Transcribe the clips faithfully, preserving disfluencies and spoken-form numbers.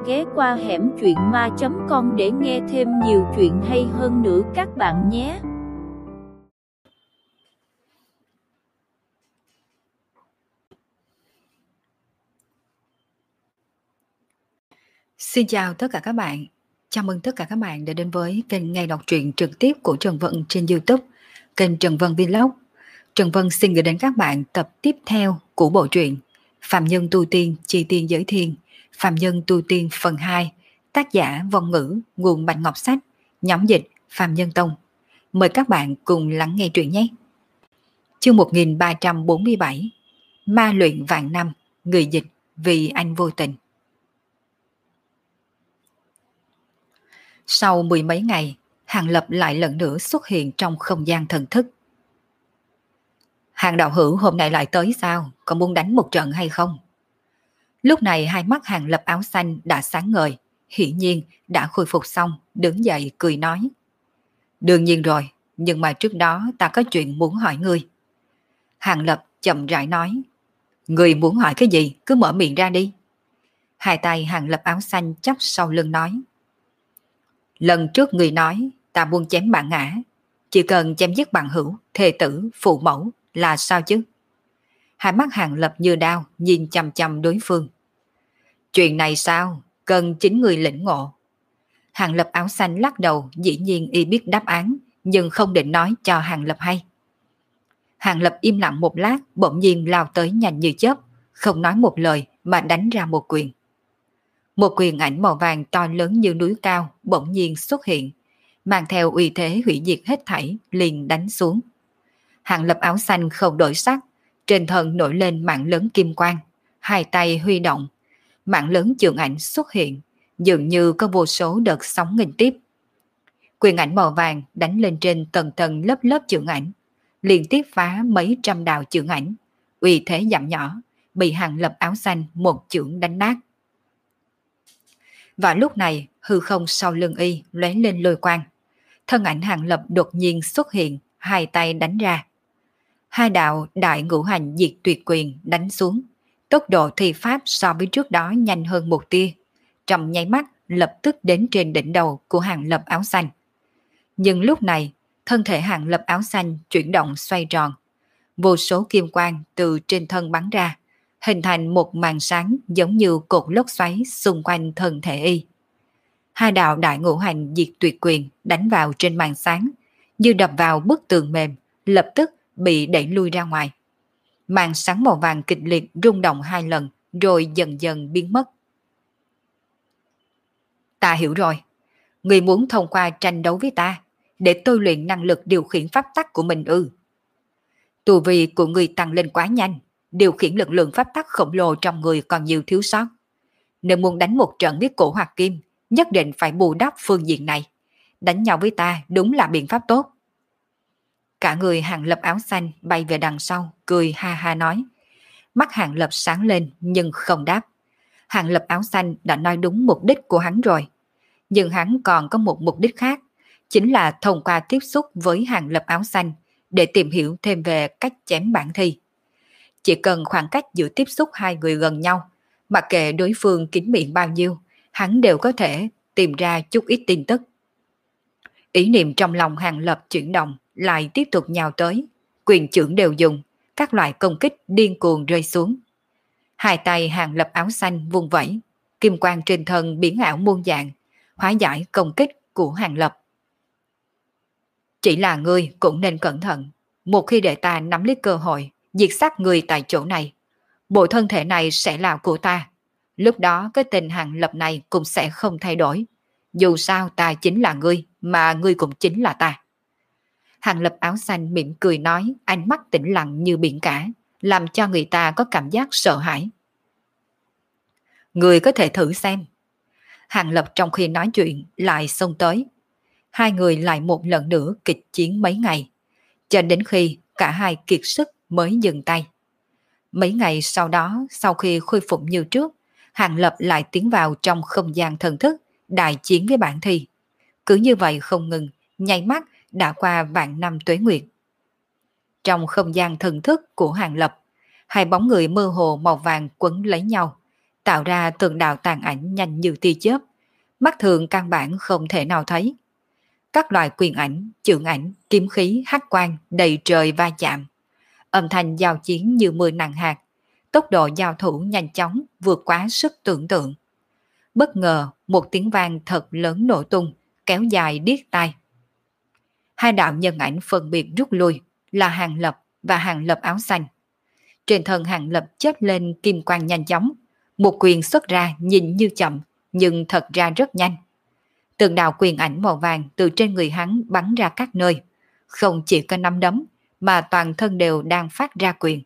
ghé qua hẻm truyện ma chấm com để nghe thêm nhiều chuyện hay hơn nữa các bạn nhé. Xin chào tất cả các bạn. Chào mừng tất cả các bạn đã đến với kênh nghe đọc truyện trực tiếp của Trần Vân trên YouTube, kênh Trần Vân Vlog. Trần Vân xin gửi đến các bạn tập tiếp theo của bộ truyện Phạm Nhân Tu Tiên Chi Tiên Giới Thiên, Phạm Nhân Tu Tiên phần hai, tác giả Vong Ngữ, nguồn Bạch Ngọc Sách, nhóm dịch Phạm Nhân Tông. Mời các bạn cùng lắng nghe truyện nhé. Chương một nghìn ba trăm bốn mươi bảy, Ma luyện vạn năm, người dịch Vì Anh Vô Tình. Sau mười mấy ngày, Hàng Lập lại lần nữa xuất hiện trong không gian thần thức. Hàng đạo hữu hôm nay lại tới sao? Có muốn đánh một trận hay không? Lúc này hai mắt Hàng Lập áo xanh đã sáng ngời, hiển nhiên đã khôi phục xong, đứng dậy cười nói. Đương nhiên rồi, nhưng mà trước đó ta có chuyện muốn hỏi ngươi. Hàng Lập chậm rãi nói. Ngươi muốn hỏi cái gì? Cứ mở miệng ra đi. Hai tay Hàng Lập áo xanh chắp sau lưng nói. Lần trước ngươi nói ta buông chém bạn ngã, chỉ cần chém giết bằng hữu, thê tử, phụ mẫu là sao chứ? Hai mắt Hàng Lập như đao nhìn chằm chằm đối phương. Chuyện này sao? Cần chính người lĩnh ngộ. Hàng Lập áo xanh lắc đầu, dĩ nhiên y biết đáp án, nhưng không định nói cho Hàng Lập hay. Hàng Lập im lặng một lát, bỗng nhiên lao tới nhanh như chớp, không nói một lời mà đánh ra một quyền. Một quyền ảnh màu vàng to lớn như núi cao bỗng nhiên xuất hiện, mang theo uy thế hủy diệt hết thảy liền đánh xuống. Hàng Lập áo xanh không đổi sắc, trên thân nổi lên mạng lớn kim quang, hai tay huy động, mạng lớn chưởng ảnh xuất hiện, dường như có vô số đợt sóng nghênh tiếp. Quyền ảnh màu vàng đánh lên trên tầng tầng lớp lớp chưởng ảnh, liên tiếp phá mấy trăm đạo chưởng ảnh, uy thế giảm nhỏ, bị Hàng Lập áo xanh một chưởng đánh nát. Và lúc này hư không sau lưng y lóe lên lôi quang, thân ảnh Hàng Lập đột nhiên xuất hiện, hai tay đánh ra. Hai đạo đại ngũ hành diệt tuyệt quyền đánh xuống, tốc độ thi pháp so với trước đó nhanh hơn một tia, trong nháy mắt lập tức đến trên đỉnh đầu của Hàng Lập áo xanh. Nhưng lúc này thân thể Hàng Lập áo xanh chuyển động xoay tròn, vô số kim quang từ trên thân bắn ra, hình thành một màn sáng giống như cột lốc xoáy xung quanh thân thể y. Hai đạo đại ngũ hành diệt tuyệt quyền đánh vào trên màn sáng, như đập vào bức tường mềm, lập tức bị đẩy lui ra ngoài. Màn sáng màu vàng kịch liệt rung động hai lần, rồi dần dần biến mất. Ta hiểu rồi. Người muốn thông qua tranh đấu với ta, để tôi luyện năng lực điều khiển pháp tắc của mình ư? Tu vi của người tăng lên quá nhanh, điều khiển lực lượng pháp tắc khổng lồ trong người còn nhiều thiếu sót. Nếu muốn đánh một trận với cổ Hoạt Kim, nhất định phải bù đắp phương diện này. Đánh nhau với ta đúng là biện pháp tốt. Cả người Hàng Lập áo xanh bay về đằng sau, cười ha ha nói. Mắt Hàng Lập sáng lên nhưng không đáp. Hàng Lập áo xanh đã nói đúng mục đích của hắn rồi. Nhưng hắn còn có một mục đích khác, chính là thông qua tiếp xúc với Hàng Lập áo xanh để tìm hiểu thêm về cách chém bản thi. Chỉ cần khoảng cách giữa tiếp xúc hai người gần nhau, mặc kệ đối phương kín miệng bao nhiêu, hắn đều có thể tìm ra chút ít tin tức. Ý niệm trong lòng Hàng Lập chuyển động, lại tiếp tục nhào tới, quyền chưởng đều dùng, các loại công kích điên cuồng rơi xuống. Hai tay Hàng Lập áo xanh vung vẩy, kim quang trên thân biến ảo muôn dạng, hóa giải công kích của Hàng Lập. Chỉ là ngươi cũng nên cẩn thận, một khi để ta nắm lấy cơ hội, diệt sát ngươi tại chỗ này, bộ thân thể này sẽ là của ta. Lúc đó cái tình Hàng Lập này cũng sẽ không thay đổi. Dù sao ta chính là ngươi, mà ngươi cũng chính là ta. Hàng Lập áo xanh mỉm cười nói, ánh mắt tĩnh lặng như biển cả, làm cho người ta có cảm giác sợ hãi. Ngươi có thể thử xem. Hàng Lập trong khi nói chuyện lại xông tới. Hai người lại một lần nữa kịch chiến mấy ngày, cho đến khi cả hai kiệt sức mới dừng tay. Mấy ngày sau đó, sau khi khôi phục như trước, Hàng Lập lại tiến vào trong không gian thần thức, đại chiến với bản thi. Cứ như vậy không ngừng, nháy mắt đã qua vạn năm tuế nguyệt. Trong không gian thần thức của Hàng Lập, hai bóng người mơ hồ màu vàng quấn lấy nhau, tạo ra từng đạo tàn ảnh nhanh như tia chớp, mắt thường căn bản không thể nào thấy. Các loại quyền ảnh, chưởng ảnh, kiếm khí, hắc quang đầy trời va chạm. Âm thanh giao chiến như mưa nặng hạt, tốc độ giao thủ nhanh chóng vượt quá sức tưởng tượng. Bất ngờ một tiếng vang thật lớn nổ tung, kéo dài điếc tai. Hai đạo nhân ảnh phân biệt rút lui là Hàng Lập và Hàng Lập áo xanh. Trên thân Hàng Lập chớp lên kim quang nhanh chóng, một quyền xuất ra nhìn như chậm nhưng thật ra rất nhanh. Từng đạo quyền ảnh màu vàng từ trên người hắn bắn ra các nơi, không chỉ có nắm đấm mà toàn thân đều đang phát ra quyền.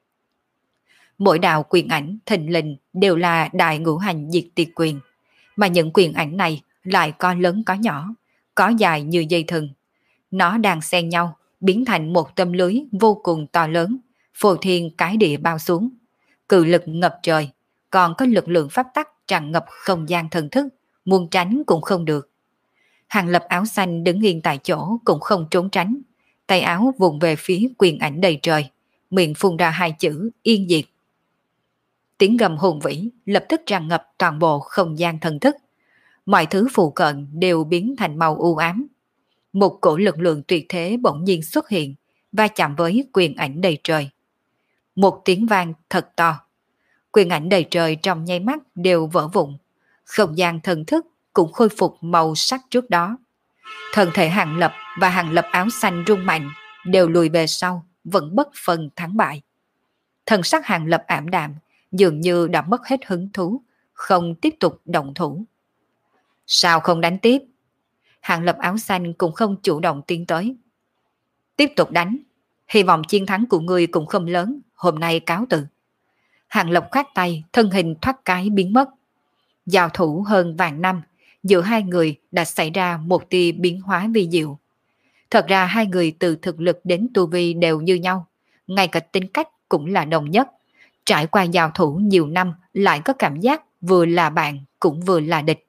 Mỗi đạo quyền ảnh thình lình đều là đại ngũ hành diệt tiệt quyền, mà những quyền ảnh này lại có lớn có nhỏ, có dài như dây thừng. Nó đang xen nhau, biến thành một tấm lưới vô cùng to lớn, phô thiên cái địa bao xuống. Cự lực ngập trời, còn có lực lượng pháp tắc tràn ngập không gian thần thức, muốn tránh cũng không được. Hàng Lập áo xanh đứng yên tại chỗ cũng không trốn tránh, tay áo vùng về phía quyền ảnh đầy trời, miệng phun ra hai chữ yên diệt. Tiếng gầm hùng vĩ lập tức tràn ngập toàn bộ không gian thần thức. Mọi thứ phụ cận đều biến thành màu u ám. Một cổ lực lượng tuyệt thế bỗng nhiên xuất hiện, va chạm với quyền ảnh đầy trời. Một tiếng vang thật to. Quyền ảnh đầy trời trong nháy mắt đều vỡ vụn. Không gian thần thức cũng khôi phục màu sắc trước đó. Thân thể Hàng Lập và Hàng Lập áo xanh rung mạnh, đều lùi về sau, vẫn bất phần thắng bại. Thần sắc Hàng Lập ảm đạm, dường như đã mất hết hứng thú, không tiếp tục động thủ. Sao không đánh tiếp? Hàng Lập áo xanh cũng không chủ động tiến tới. Tiếp tục đánh, hy vọng chiến thắng của ngươi cũng không lớn, hôm nay cáo từ. Hàng Lập khoát tay, thân hình thoát cái biến mất. Giao thủ hơn vạn năm, giữa hai người đã xảy ra một tia biến hóa vi diệu. Thật ra hai người từ thực lực đến tu vi đều như nhau, ngay cả tính cách cũng là đồng nhất. Trải qua giao thủ nhiều năm lại có cảm giác vừa là bạn cũng vừa là địch.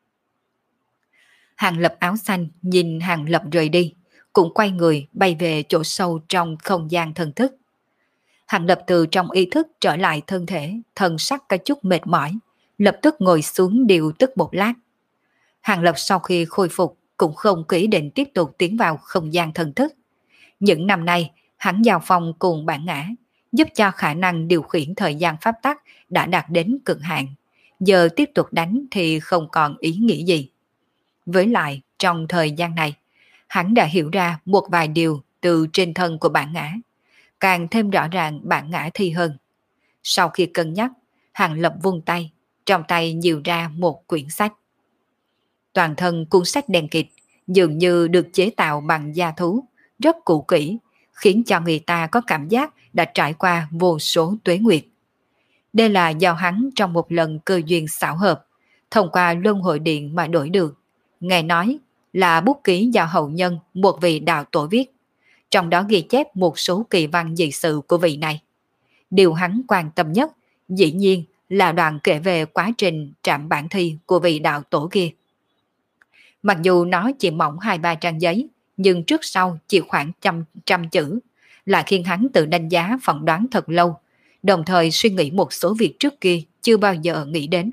Hàng Lập áo xanh nhìn Hàng Lập rời đi, cũng quay người bay về chỗ sâu trong không gian thần thức. Hàng Lập từ trong ý thức trở lại thân thể, thần sắc có chút mệt mỏi, lập tức ngồi xuống điều tức một lát. Hàng Lập sau khi khôi phục cũng không kỹ định tiếp tục tiến vào không gian thần thức. Những năm nay, hắn giao phong cùng bản ngã, giúp cho khả năng điều khiển thời gian pháp tắc đã đạt đến cực hạn. Giờ tiếp tục đánh thì không còn ý nghĩa gì. Với lại, trong thời gian này, hắn đã hiểu ra một vài điều từ trên thân của bản ngã, càng thêm rõ ràng bản ngã thi hơn. Sau khi cân nhắc, Hàng Lập vung tay, trong tay nhiều ra một quyển sách. Toàn thân cuốn sách đen kịt, dường như được chế tạo bằng da thú, rất cũ kỹ, khiến cho người ta có cảm giác đã trải qua vô số tuế nguyệt. Đây là do hắn trong một lần cơ duyên xảo hợp, thông qua luân hồi điện mà đổi được. Nghe nói là bút ký do hậu nhân một vị đạo tổ viết, trong đó ghi chép một số kỳ văn dị sự của vị này. Điều hắn quan tâm nhất, dĩ nhiên là đoạn kể về quá trình trạm bản thi của vị đạo tổ kia. Mặc dù nó chỉ mỏng hai ba trang giấy, nhưng trước sau chỉ khoảng trăm, trăm chữ, là khiến hắn tự đánh giá phỏng đoán thật lâu, đồng thời suy nghĩ một số việc trước kia chưa bao giờ nghĩ đến.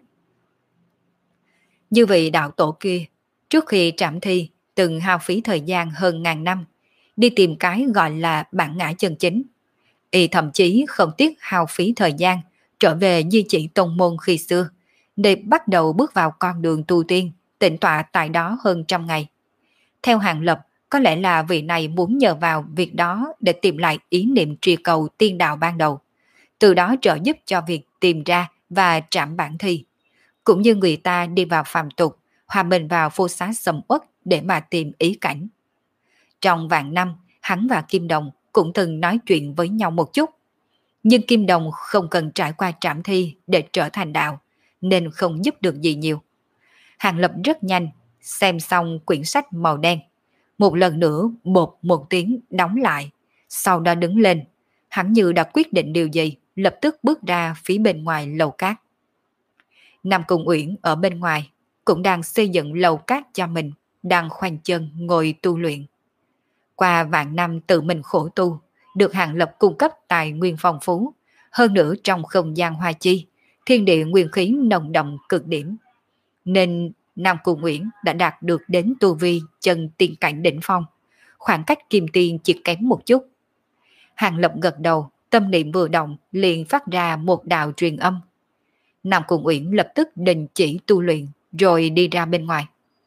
Như vị đạo tổ kia, trước khi trạm thi, từng hao phí thời gian hơn ngàn năm, đi tìm cái gọi là bản ngã chân chính. Y thậm chí không tiếc hao phí thời gian, trở về di chỉ tông môn khi xưa, để bắt đầu bước vào con đường tu tiên, tĩnh tọa tại đó hơn trăm ngày. Theo Hàng Lập, có lẽ là vị này muốn nhờ vào việc đó để tìm lại ý niệm truy cầu tiên đạo ban đầu, từ đó trợ giúp cho việc tìm ra và trảm bản thi, cũng như người ta đi vào phàm tục, hòa mình vào phô xá sầm uất để mà tìm ý cảnh. Trong vạn năm, hắn và Kim Đồng cũng từng nói chuyện với nhau một chút, nhưng Kim Đồng không cần trải qua trảm thi để trở thành đạo, nên không giúp được gì nhiều. Hàng Lập rất nhanh xem xong quyển sách màu đen, một lần nữa bột một tiếng đóng lại, sau đó đứng lên, hắn như đã quyết định điều gì, lập tức bước ra phía bên ngoài lầu cát. Nam Cung Uyển ở bên ngoài cũng đang xây dựng lầu cát cho mình, đang khoanh chân ngồi tu luyện. Qua vạn năm tự mình khổ tu, được Hàng Lập cung cấp tài nguyên phong phú, hơn nữa trong không gian hoa chi, thiên địa nguyên khí nồng đậm cực điểm, nên Nam Cung Uyển đã đạt được đến tu vi chân tiên cảnh đỉnh phong, khoảng cách kim tiên chỉ kém một chút. Hàng Lập gật đầu, tâm niệm vừa động liền phát ra một đạo truyền âm. Nam Cung Uyển lập tức đình chỉ tu luyện rồi đi ra bên ngoài.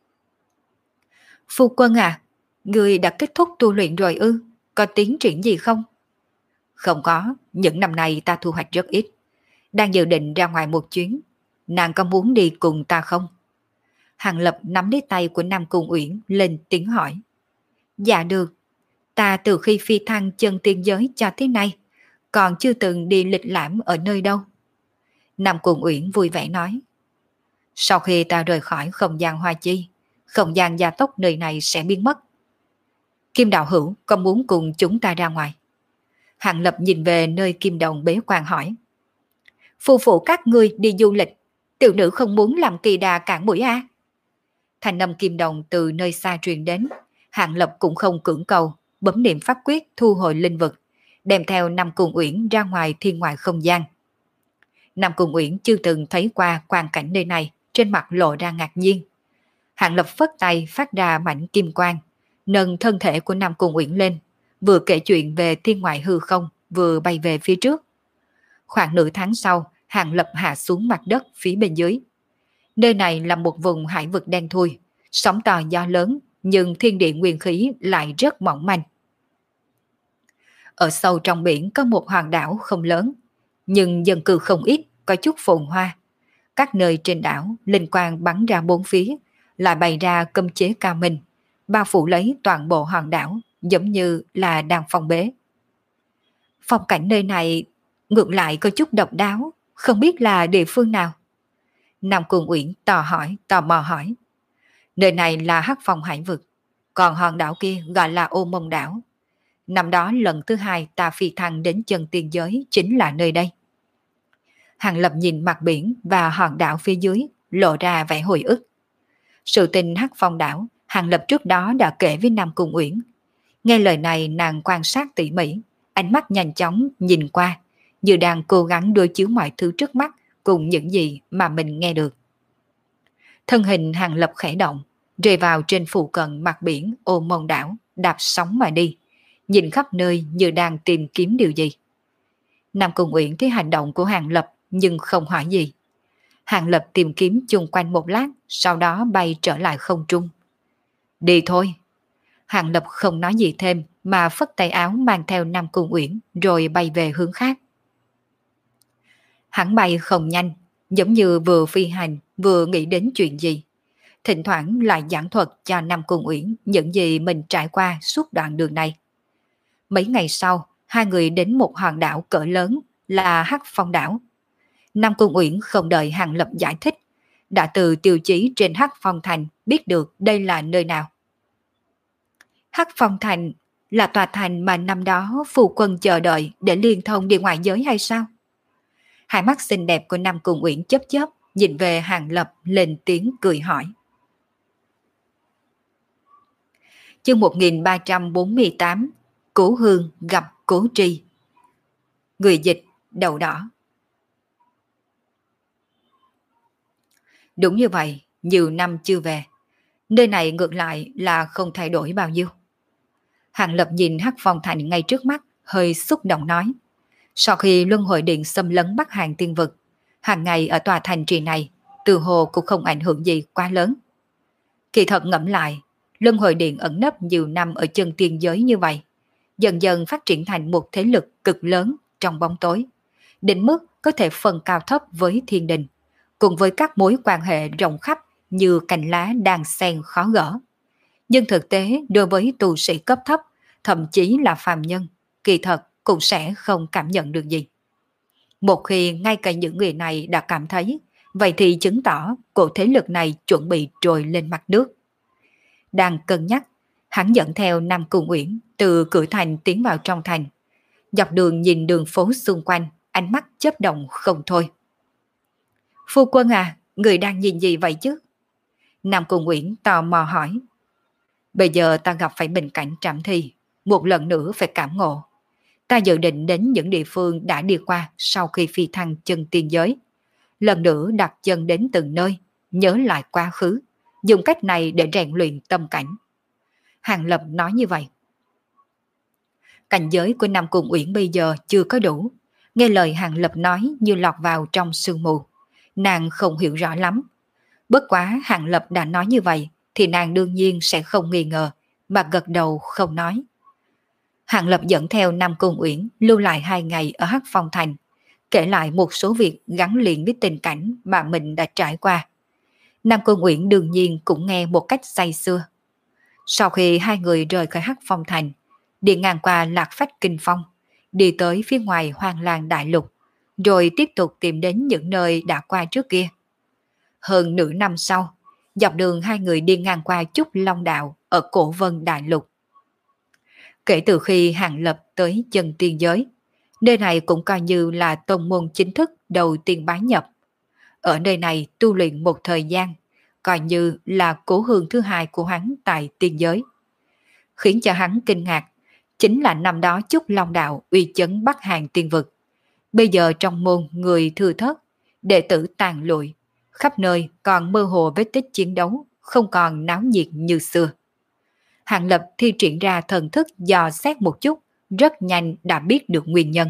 Phu quân à, người đã kết thúc tu luyện rồi ư? Có tiến triển gì không? Không có, những năm nay ta thu hoạch rất ít. Đang dự định ra ngoài một chuyến. Nàng có muốn đi cùng ta không? Hàng Lập nắm lấy tay của Nam Cung Uyển lên tiếng hỏi. Dạ được. Ta từ khi phi thăng chân tiên giới cho tới nay, còn chưa từng đi lịch lãm ở nơi đâu. Nam Cung Uyển vui vẻ nói. Sau khi ta rời khỏi không gian Hoa Chi, không gian gia tốc nơi này sẽ biến mất. Kim đạo hữu có muốn cùng chúng ta ra ngoài? Hàng Lập nhìn về nơi Kim Đồng bế quan hỏi. Phu phụ các ngươi đi du lịch, tiểu nữ không muốn làm kỳ đà cản mũi a. Thành âm Kim Đồng từ nơi xa truyền đến. Hàng Lập cũng không cưỡng cầu, bấm niệm pháp quyết thu hồi linh vực, đem theo Nam Cung Uyển ra ngoài thiên ngoại không gian. Nam Cung Uyển chưa từng thấy qua quang cảnh nơi này, trên mặt lộ ra ngạc nhiên. Hàng Lập phất tay phát ra mảnh kim quang, nâng thân thể của Nam Cung Uyển lên, vừa kể chuyện về thiên ngoại hư không, vừa bay về phía trước. Khoảng nửa tháng sau, Hàng Lập hạ xuống mặt đất phía bên dưới. Nơi này là một vùng hải vực đen thui, sóng to gió lớn, nhưng thiên địa nguyên khí lại rất mỏng manh. Ở sâu trong biển có một hòn đảo không lớn, nhưng dân cư không ít, có chút phồn hoa. Các nơi trên đảo, linh quang bắn ra bốn phía, lại bày ra cấm chế cao minh, bao phủ lấy toàn bộ hòn đảo, giống như là đang phong bế. Phong cảnh nơi này ngược lại có chút độc đáo, không biết là địa phương nào. Nam Cung Uyển tò hỏi, tò mò hỏi. Nơi này là Hắc Phong hải vực, còn hòn đảo kia gọi là Ô Mông đảo. Năm đó lần thứ hai ta phi thăng đến chân tiên giới chính là nơi đây. Hàng Lập nhìn mặt biển và hòn đảo phía dưới, lộ ra vẻ hồi ức. Sự tình Hắc Phong đảo, Hàng Lập trước đó đã kể với Nam Cung Uyển. Nghe lời này nàng quan sát tỉ mỉ, ánh mắt nhanh chóng nhìn qua, như đang cố gắng đối chiếu mọi thứ trước mắt cùng những gì mà mình nghe được. Thân hình Hàng Lập khẽ động, rơi vào trên phụ cận mặt biển Ô Mông đảo, đạp sóng mà đi, nhìn khắp nơi như đang tìm kiếm điều gì. Nam Cung Uyển thấy hành động của Hàng Lập nhưng không hỏi gì. Hàng Lập tìm kiếm chung quanh một lát, sau đó bay trở lại không trung. Đi thôi. Hàng Lập không nói gì thêm mà phất tay áo mang theo Nam Cung Uyển rồi bay về hướng khác. Hắn bay không nhanh, giống như vừa phi hành vừa nghĩ đến chuyện gì. Thỉnh thoảng lại giảng thuật cho Nam Cung Uyển những gì mình trải qua suốt đoạn đường này. Mấy ngày sau, hai người đến một hòn đảo cỡ lớn là Hắc Phong đảo. Nam Cung Uyển không đợi Hàng Lập giải thích, đã từ tiêu chí trên Hắc Phong thành biết được đây là nơi nào. Hắc Phong thành là tòa thành mà năm đó phu quân chờ đợi để liên thông đi ngoại giới hay sao? Hai mắt xinh đẹp của Nam Cung Uyển chớp chớp, nhìn về Hàng Lập lên tiếng cười hỏi. Chương một nghìn ba trăm bốn mươi tám, Cố Hương gặp Cố Tri. Người dịch đầu đỏ. Đúng như vậy, nhiều năm chưa về. Nơi này ngược lại là không thay đổi bao nhiêu. Hàng Lập nhìn Hắc Phong thành ngay trước mắt, hơi xúc động nói. Sau khi Luân Hồi Điện xâm lấn Bắc Hàng tiên vực, hàng ngày ở tòa thành trì này, từ hồ cũng không ảnh hưởng gì quá lớn. Kỳ thật ngẫm lại, Luân Hồi Điện ẩn nấp nhiều năm ở chân tiên giới như vậy, dần dần phát triển thành một thế lực cực lớn trong bóng tối, đến mức có thể phân cao thấp với thiên đình, cùng với các mối quan hệ rộng khắp như cành lá đan xen khó gỡ. Nhưng thực tế đối với tu sĩ cấp thấp, thậm chí là phàm nhân, kỳ thật cũng sẽ không cảm nhận được gì. Một khi ngay cả những người này đã cảm thấy, vậy thì chứng tỏ cổ thế lực này chuẩn bị trồi lên mặt nước. Đang cân nhắc, hắn dẫn theo Nam Cung Uyển từ cửa thành tiến vào trong thành. Dọc đường nhìn đường phố xung quanh, ánh mắt chớp động không thôi. Phu quân à, người đang nhìn gì vậy chứ? Nam Cung Uyển tò mò hỏi. Bây giờ ta gặp phải bình cảnh trảm thi, một lần nữa phải cảm ngộ. Ta dự định đến những địa phương đã đi qua sau khi phi thăng chân tiên giới. lần nữa đặt chân đến từng nơi, nhớ lại quá khứ, dùng cách này để rèn luyện tâm cảnh. Hàng Lập nói như vậy. Cảnh giới của Nam Cung Uyển bây giờ chưa có đủ, nghe lời Hàng Lập nói như lọt vào trong sương mù. Nàng không hiểu rõ lắm. Bất quá Hàng Lập đã nói như vậy, thì nàng đương nhiên sẽ không nghi ngờ, mà gật đầu không nói. Hàng Lập dẫn theo Nam Cung Uyển lưu lại hai ngày ở Hắc Phong Thành, kể lại một số việc gắn liền với tình cảnh mà mình đã trải qua. Nam Cung Uyển đương nhiên cũng nghe một cách say sưa. Sau khi hai người rời khỏi Hắc Phong Thành, đi ngang qua Lạc Phách Kinh Phong, đi tới phía ngoài Hoang Lang Đại Lục, rồi tiếp tục tìm đến những nơi đã qua trước kia. Hơn nửa năm sau, dọc đường hai người đi ngang qua Trúc Long Đạo ở Cổ Vân Đại Lục. Kể từ khi Hàng Lập tới chân tiên giới, nơi này cũng coi như là tông môn chính thức đầu tiên bái nhập. Ở nơi này tu luyện một thời gian, coi như là cố hương thứ hai của hắn tại tiên giới. Khiến cho hắn kinh ngạc, chính là năm đó Trúc Long Đạo uy chấn Bắc Hàng tiên vực. Bây giờ trong môn người thừa thớt, đệ tử tàn lụi, khắp nơi còn mơ hồ vết tích chiến đấu, không còn náo nhiệt như xưa. Hàng Lập thi triển ra thần thức dò xét một chút, rất nhanh đã biết được nguyên nhân.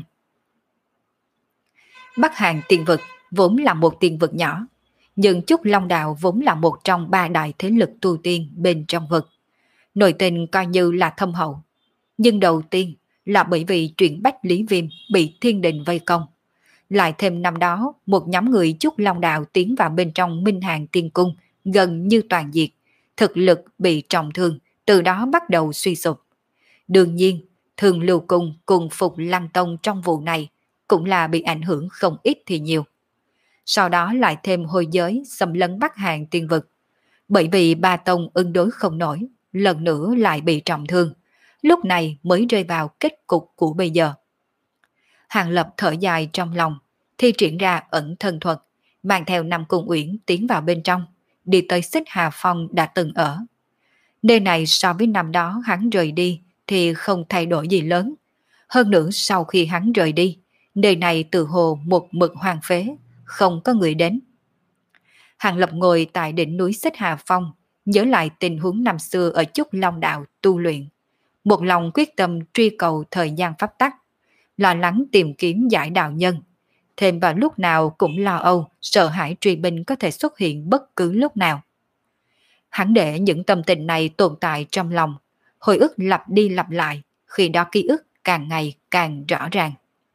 Bắc Hàng tiên vực vốn là một tiên vực nhỏ, nhưng Trúc Long Đạo vốn là một trong ba đại thế lực tu tiên bên trong vực. Nội tình coi như là thâm hậu. Nhưng đầu tiên là bởi vì chuyện Bách Lý Viêm bị thiên đình vây công. Lại thêm năm đó một nhóm người Trúc Long Đạo tiến vào bên trong Minh Hàng Tiên Cung gần như toàn diệt, thực lực bị trọng thương, từ đó bắt đầu suy sụp. Đương nhiên, Thường Lưu Cung cùng Phục Lăng Tông trong vụ này cũng là bị ảnh hưởng không ít thì nhiều. Sau đó lại thêm Hồi Giới xâm lấn Bắc Hàng tiên vực. Bởi vì ba tông ứng đối không nổi, lần nữa lại bị trọng thương, lúc này mới rơi vào kết cục của bây giờ. Hàng Lập thở dài trong lòng, thi triển ra ẩn thân thuật, mang theo Nam Cung Uyển tiến vào bên trong, đi tới Xích Hà Phong đã từng ở. Nơi này so với năm đó hắn rời đi thì không thay đổi gì lớn. Hơn nữa sau khi hắn rời đi, nơi này từ hồ một mực hoang phế, không có người đến. Hàng Lập ngồi tại đỉnh núi Xích Hà Phong, nhớ lại tình huống năm xưa ở Trúc Long Đạo tu luyện. Một lòng quyết tâm truy cầu thời gian pháp tắc, lo lắng tìm kiếm giải đạo nhân. Thêm vào lúc nào cũng lo âu, sợ hãi truy binh có thể xuất hiện bất cứ lúc nào. Hắn để những tâm tình này tồn tại trong lòng, hồi ức lặp đi lặp lại, khi đó ký ức càng ngày càng rõ ràng.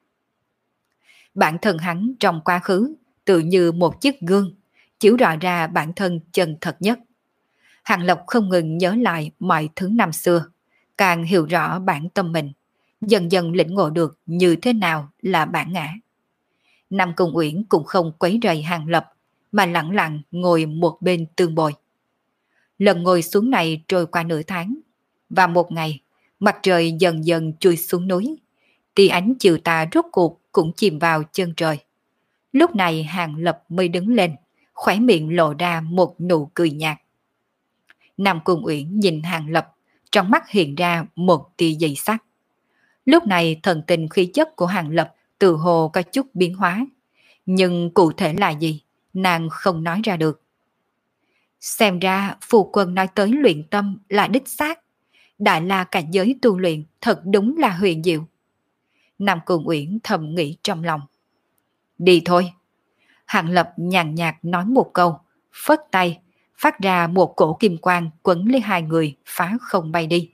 Bản thân hắn trong quá khứ tự như một chiếc gương, chiếu rọi ra bản thân chân thật nhất. Hàng Lập không ngừng nhớ lại mọi thứ năm xưa, càng hiểu rõ bản tâm mình, dần dần lĩnh ngộ được như thế nào là bản ngã. Nam Cung Uyển cũng không quấy rầy Hàng Lập, mà lặng lặng ngồi một bên tương bồi. Lần ngồi xuống này trôi qua nửa tháng, và một ngày, mặt trời dần dần chui xuống núi, tia ánh chiều tà rốt cuộc cũng chìm vào chân trời. Lúc này Hàng Lập mới đứng lên, khóe miệng lộ ra một nụ cười nhạt. Nam Cung Uyển nhìn Hàng Lập, trong mắt hiện ra một tia dị sắc. Lúc này thần tình khí chất của Hàng Lập tự hồ có chút biến hóa, nhưng cụ thể là gì, nàng không nói ra được. Xem ra phu quân nói tới luyện tâm là đích xác, Đại La cảnh giới tu luyện thật đúng là huyền diệu. Nam Cung Uyển thầm nghĩ trong lòng. Đi thôi. Hàng Lập nhàn nhạt nói một câu, phất tay, phát ra một cổ kim quang quấn lấy hai người phá không bay đi.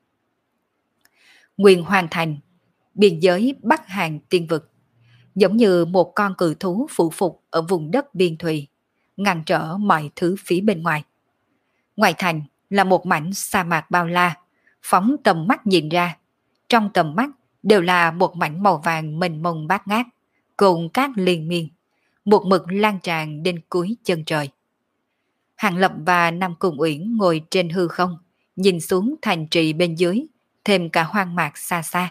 Nguyên Hoàng Thành, biên giới Bắc Hàng tiên vực, giống như một con cự thú phụ phục ở vùng đất biên thùy, ngăn trở mọi thứ phía bên ngoài. Ngoài thành là một mảnh sa mạc bao la, phóng tầm mắt nhìn ra, trong tầm mắt đều là một mảnh màu vàng mênh mông bát ngát, cùng cát liên miên, một mực lan tràn đến cuối chân trời. Hàng Lập và Nam Cung Uyển ngồi trên hư không, nhìn xuống thành trì bên dưới, thêm cả hoang mạc xa xa.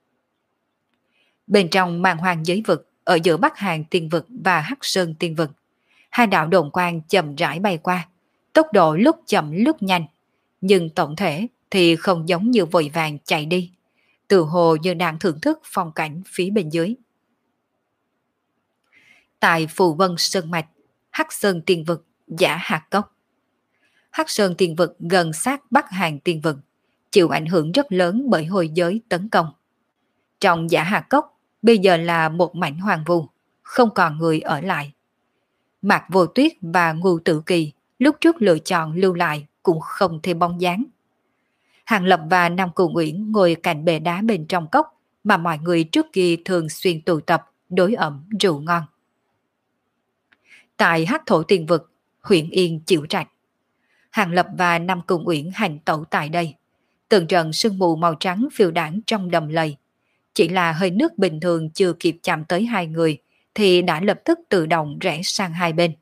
Bên trong màn hoang giới vực, ở giữa Bắc Hàng tiên vực và Hắc Sơn tiên vực, hai đạo đồn quang chậm rãi bay qua, tốc độ lúc chậm lúc nhanh, nhưng tổng thể thì không giống như vội vàng chạy đi, tự hồ như đang thưởng thức phong cảnh phía bên dưới. Tại Phù Vân Sơn Mạch, Hắc Sơn Tiên Vực, Giả Hạc Cốc. Hắc Sơn Tiên Vực gần sát Bắc Hàng Tiên Vực, chịu ảnh hưởng rất lớn bởi hồi giới tấn công. Trong Giả Hạc Cốc, bây giờ là một mảnh hoang vu, không còn người ở lại. Mạc Vô Tuyết và Ngưu Tử Kỳ lúc trước lựa chọn lưu lại cũng không thêm bóng dáng. Hàng Lập và Nam Cung Uyển ngồi cạnh bệ đá bên trong cốc mà mọi người trước kia thường xuyên tụ tập, đối ẩm rượu ngon. Tại Hắc Thổ Tiên Vực, huyện Yên Chiểu Trạch, Hàng Lập và Nam Cung Uyển hành tẩu tại đây. Từng trận sương mù màu trắng phiêu đảng trong đầm lầy. Chỉ là hơi nước bình thường chưa kịp chạm tới hai người thì đã lập tức tự động rẽ sang hai bên.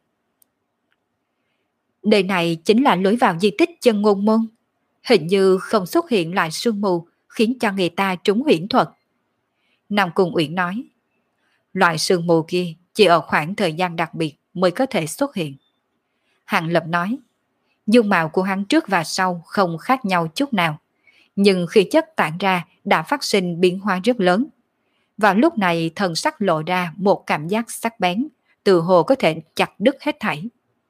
Nơi này chính là lối vào di tích Chân Ngôn Môn. Hình như không xuất hiện lại sương mù khiến cho người ta trúng huyễn thuật. Nam Cung Uyển nói, loại sương mù kia chỉ ở khoảng thời gian đặc biệt mới có thể xuất hiện. Hàng Lập nói, dung mạo của hắn trước và sau không khác nhau chút nào, nhưng khi chất tản ra đã phát sinh biến hóa rất lớn. Vào lúc này thần sắc lộ ra một cảm giác sắc bén, từ hồ có thể chặt đứt hết thảy.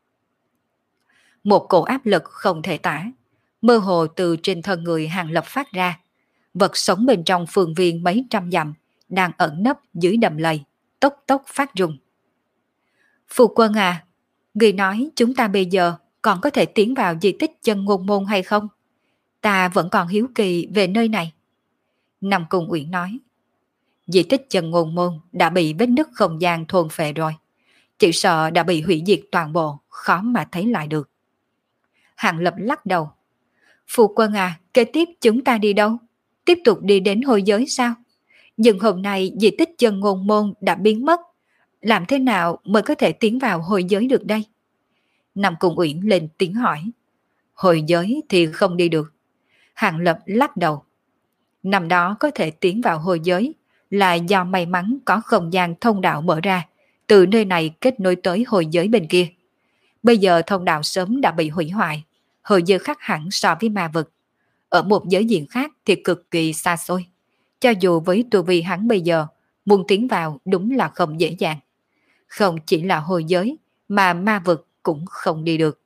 Một cổ áp lực không thể tả, mơ hồ từ trên thân người Hàng Lập phát ra. Vật sống bên trong phương viên mấy trăm dặm đang ẩn nấp dưới đầm lầy, tốc tốc phát rung. Phu quân à, người nói chúng ta bây giờ còn có thể tiến vào di tích Chân Ngôn Môn hay không? Ta vẫn còn hiếu kỳ về nơi này. Nam Cung Uyển nói, di tích Chân Ngôn Môn đã bị vết nứt không gian thôn phệ rồi. Chỉ sợ đã bị hủy diệt toàn bộ, khó mà thấy lại được. Hàng Lập lắc đầu. Phu quân à, kế tiếp chúng ta đi đâu? Tiếp tục đi đến hồi giới sao? Nhưng hôm nay di tích Chân Ngôn Môn đã biến mất. Làm thế nào mới có thể tiến vào hồi giới được đây? Nam Cung Uyển lên tiếng hỏi. Hồi giới thì không đi được. Hàng Lập lắc đầu. Năm đó có thể tiến vào hồi giới là do may mắn có không gian thông đạo mở ra, từ nơi này kết nối tới hồi giới bên kia. Bây giờ thông đạo sớm đã bị hủy hoại, hồi giới khác hẳn so với ma vực. Ở một giới diện khác thì cực kỳ xa xôi. Cho dù với tu vi hắn bây giờ, muốn tiến vào đúng là không dễ dàng. Không chỉ là hồi giới, mà ma vực cũng không đi được.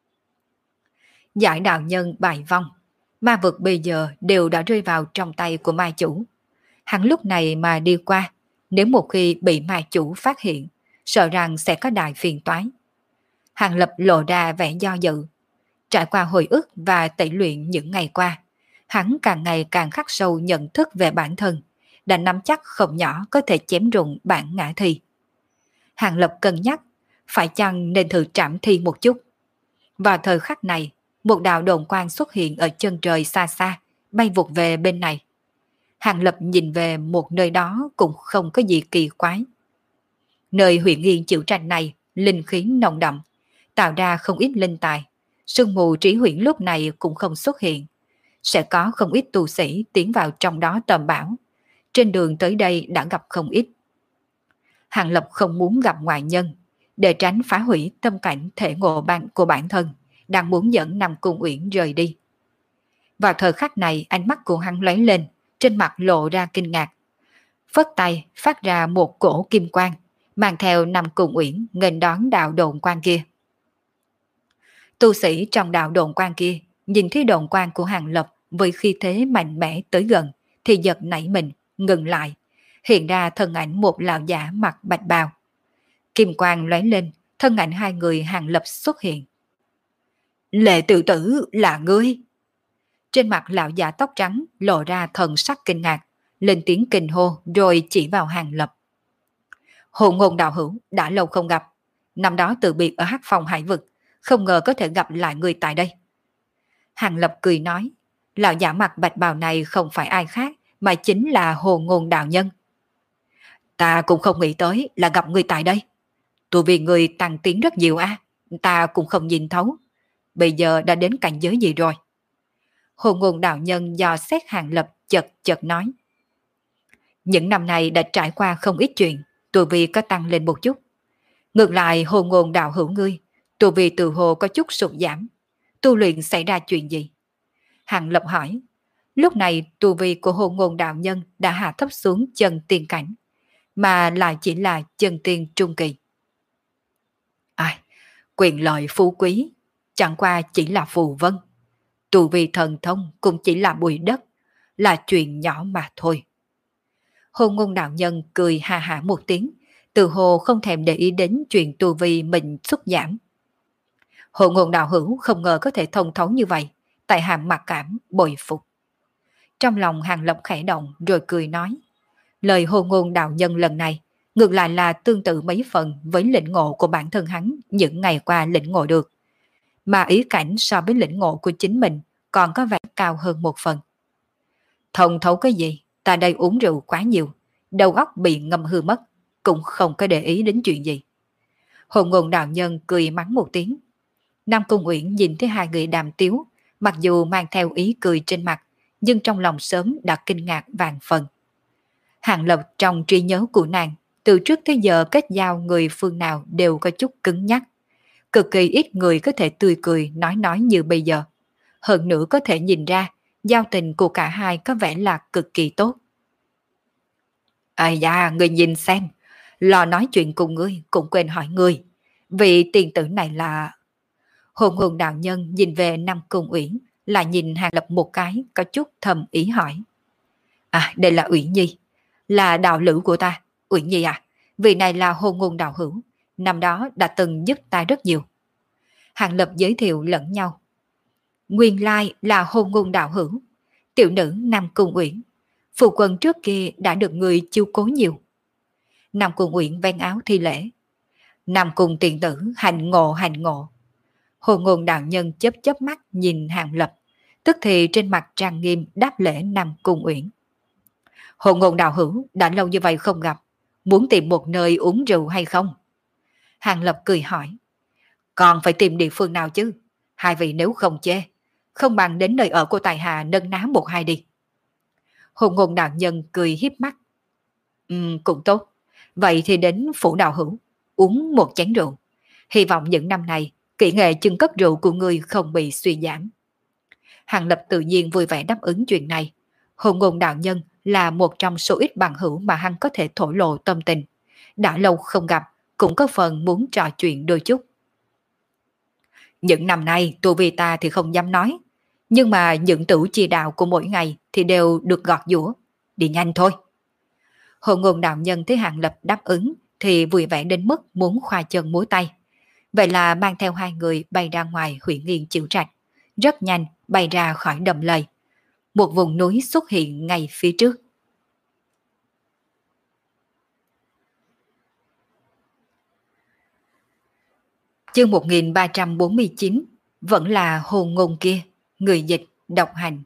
Giải đạo nhân bại vong, ma vực bây giờ đều đã rơi vào trong tay của ma chủ. Hắn lúc này mà đi qua, nếu một khi bị ma chủ phát hiện, sợ rằng sẽ có đại phiền toái. Hàng Lập lộ ra vẻ do dự. Trải qua hồi ức và tẩy luyện những ngày qua, hắn càng ngày càng khắc sâu nhận thức về bản thân, đã nắm chắc không nhỏ có thể chém rụng bản ngã thi. Hàng Lập cân nhắc, phải chăng nên thử trảm thi một chút. Vào thời khắc này, một đạo đồn quang xuất hiện ở chân trời xa xa, bay vụt về bên này. Hàng Lập nhìn về một nơi đó cũng không có gì kỳ quái. Nơi huyện Yên Chiểu Trạch này, linh khí nồng đậm, tạo ra không ít linh tài. Sương mù trí huyễn lúc này cũng không xuất hiện. Sẽ có không ít tu sĩ tiến vào trong đó tầm bảo. Trên đường tới đây đã gặp không ít. Hàng Lập không muốn gặp ngoại nhân, để tránh phá hủy tâm cảnh thể ngộ bản của bản thân, đang muốn dẫn Nam Cung Uyển rời đi. Vào thời khắc này ánh mắt của hắn lóe lên, trên mặt lộ ra kinh ngạc. Phất tay phát ra một cổ kim quang, mang theo Nam Cung Uyển nghênh đón đạo đồn quang kia. Tu sĩ trong đạo đồn quang kia nhìn thấy đồn quang của Hàng Lập với khí thế mạnh mẽ tới gần thì giật nảy mình, ngừng lại. Hiện ra thân ảnh một lão giả mặc bạch bào. Kim quang lóe lên, thân ảnh hai người Hàng Lập xuất hiện. Lệ tự tử là ngươi. Trên mặt lão giả tóc trắng lộ ra thần sắc kinh ngạc, lên tiếng kinh hô rồi chỉ vào Hàng Lập. Hồ Ngôn đạo hữu đã lâu không gặp, năm đó từ biệt ở Hắc Phong Hải Vực, không ngờ có thể gặp lại người tại đây. Hàng Lập cười nói, lão giả mặc bạch bào này không phải ai khác mà chính là Hồ Ngôn đạo nhân. Ta cũng không nghĩ tới là gặp người tại đây. Tụi vì người tăng tiến rất nhiều á, ta cũng không nhìn thấu. Bây giờ đã đến cảnh giới gì rồi? Hồ Ngôn đạo nhân dò xét Hàng Lập chật chật nói. Những năm này đã trải qua không ít chuyện, tụi vì có tăng lên một chút. Ngược lại Hồ Ngôn đạo hữu ngươi, tụi vì từ hồ có chút sụt giảm. Tu luyện xảy ra chuyện gì? Hàng Lập hỏi. Lúc này tu vi của Hồ Ngôn đạo nhân đã hạ thấp xuống chân tiên cảnh, mà lại chỉ là chân tiên trung kỳ. Quyền lợi phú quý chẳng qua chỉ là phù vân. Tu vi thần thông cũng chỉ là bụi đất, là chuyện nhỏ mà thôi. Hồ Ngôn đạo nhân cười ha hả một tiếng, từ hồ không thèm để ý đến chuyện tu vi mình xuất giảm. Hồ Ngôn đạo hữu không ngờ có thể thông thấu như vậy, tại hạ mặc cảm bội phục. Trong lòng Hàng Lập khẽ động rồi cười nói, lời Hồ Ngôn đạo nhân lần này ngược lại là tương tự mấy phần với lĩnh ngộ của bản thân hắn những ngày qua lĩnh ngộ được. Mà ý cảnh so với lĩnh ngộ của chính mình còn có vẻ cao hơn một phần. Thông thấu cái gì, ta đây uống rượu quá nhiều, đầu óc bị ngâm hư mất, cũng không có để ý đến chuyện gì. Hồ Ngôn đạo nhân cười mắng một tiếng. Nam Cung Uyển nhìn thấy hai người đàm tiếu, mặc dù mang theo ý cười trên mặt, nhưng trong lòng sớm đã kinh ngạc vạn phần. Hàng Lập trong trí nhớ của nàng, từ trước tới giờ kết giao người phương nào đều có chút cứng nhắc. Cực kỳ ít người có thể tươi cười nói nói như bây giờ. Hơn nữa có thể nhìn ra, giao tình của cả hai có vẻ là cực kỳ tốt. À da, người nhìn xem, lo nói chuyện cùng ngươi cũng quên hỏi ngươi. Vị tiền tử này là... Hồn hồn đạo nhân nhìn về Nam Cung Uyển, lại nhìn Hàng Lập một cái, có chút thầm ý hỏi. À, đây là Uyển Nhi, là đạo lữ của ta. Uyển Nhi à, vị này là hồn ngôn đạo hữu, năm đó đã từng giúp ta rất nhiều. Hàng Lập giới thiệu lẫn nhau. Nguyên lai là hồn ngôn đạo hữu, tiểu nữ Nam Cung Uyển, phụ quân trước kia đã được người chiêu cố nhiều. Nam Cung Uyển ven áo thi lễ. Nam Cung tiền tử hành ngộ hành ngộ. Hồ Ngôn đạo nhân chớp chớp mắt nhìn Hàng Lập, tức thì trên mặt trang nghiêm đáp lễ Nam Cung Uyển. Hồ Ngôn đạo hữu đã lâu như vậy không gặp, muốn tìm một nơi uống rượu hay không? Hàng Lập cười hỏi. Còn phải tìm địa phương nào chứ? Hai vị nếu không chê, không bằng đến nơi ở của tài hạ nâng ná một hai đi. Hồ Ngôn đạo nhân cười hiếp mắt. Ừm, cũng tốt. Vậy thì đến phủ đạo hữu, uống một chén rượu. Hy vọng những năm này, kỹ nghệ chưng cất rượu của người không bị suy giảm. Hàng Lập tự nhiên vui vẻ đáp ứng chuyện này. Hồ Ngôn đạo nhân là một trong số ít bằng hữu mà hắn có thể thổ lộ tâm tình. Đã lâu không gặp, cũng có phần muốn trò chuyện đôi chút. Những năm nay tu vi ta thì không dám nói, nhưng mà những tử chi đạo của mỗi ngày thì đều được gọt giũa. Đi nhanh thôi. Hồ Ngôn đạo nhân thấy Hàng Lập đáp ứng thì vui vẻ đến mức muốn khoa chân múa tay. Vậy là mang theo hai người bay ra ngoài huyện Nghiên Chiểu Trạch, rất nhanh bay ra khỏi đầm lầy. Một vùng núi xuất hiện ngay phía trước. Chương một nghìn ba trăm bốn mươi chín, vẫn là hồn ngôn kia, người dịch, độc hành.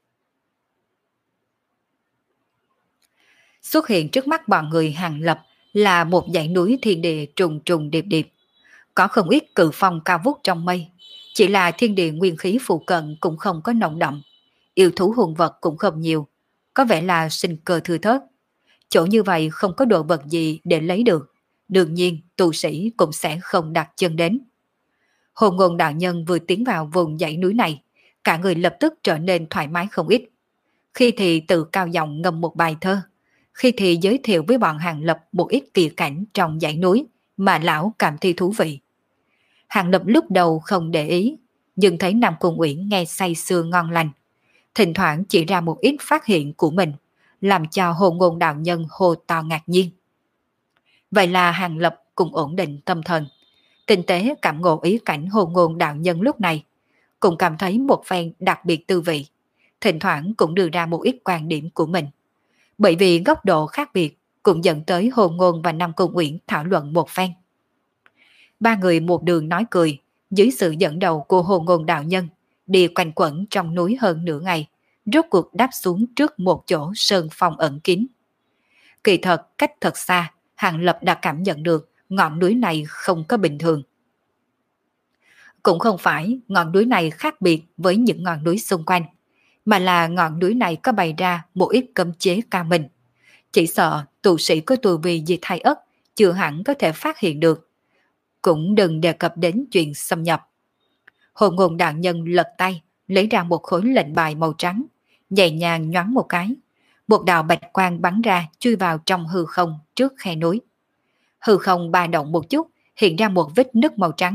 Xuất hiện trước mắt bọn người Hàng Lập là một dãy núi thiên địa trùng trùng điệp điệp. Có không ít cự phong cao vút trong mây, chỉ là thiên địa nguyên khí phụ cận cũng không có nồng đậm, yêu thú hùng vật cũng không nhiều, có vẻ là sinh cơ thưa thớt. Chỗ như vậy không có đồ vật gì để lấy được, đương nhiên tu sĩ cũng sẽ không đặt chân đến. Hồ Ngôn đạo nhân vừa tiến vào vùng dãy núi này, cả người lập tức trở nên thoải mái không ít. Khi thì tự cao giọng ngâm một bài thơ, khi thì giới thiệu với bọn Hàng Lập một ít kỳ cảnh trong dãy núi mà lão cảm thấy thú vị. Hàng Lập lúc đầu không để ý, nhưng thấy Nam Cung Uyển nghe say sưa ngon lành, thỉnh thoảng chỉ ra một ít phát hiện của mình, làm cho Hồ Ngôn đạo nhân hô to ngạc nhiên. Vậy là Hàng Lập cũng ổn định tâm thần, tinh tế cảm ngộ ý cảnh Hồ Ngôn đạo nhân lúc này, cũng cảm thấy một phen đặc biệt tư vị, thỉnh thoảng cũng đưa ra một ít quan điểm của mình. Bởi vì góc độ khác biệt cũng dẫn tới Hồ Ngôn và Nam Cung Uyển thảo luận một phen. Ba người một đường nói cười, dưới sự dẫn đầu của Hồ Ngôn đạo nhân, đi quanh quẩn trong núi hơn nửa ngày, rốt cuộc đáp xuống trước một chỗ sơn phong ẩn kín. Kỳ thật, cách thật xa, Hàng Lập đã cảm nhận được ngọn núi này không có bình thường. Cũng không phải ngọn núi này khác biệt với những ngọn núi xung quanh, mà là ngọn núi này có bày ra một ít cấm chế cao minh. Chỉ sợ tu sĩ có tu vi gì thay ất chưa hẳn có thể phát hiện được. Cũng đừng đề cập đến chuyện xâm nhập. Hồ Ngôn đạo nhân lật tay, lấy ra một khối lệnh bài màu trắng, nhẹ nhàng nhoáng một cái. Một đạo bạch quang bắn ra chui vào trong hư không trước khe núi. Hư không ba động một chút, hiện ra một vết nứt màu trắng,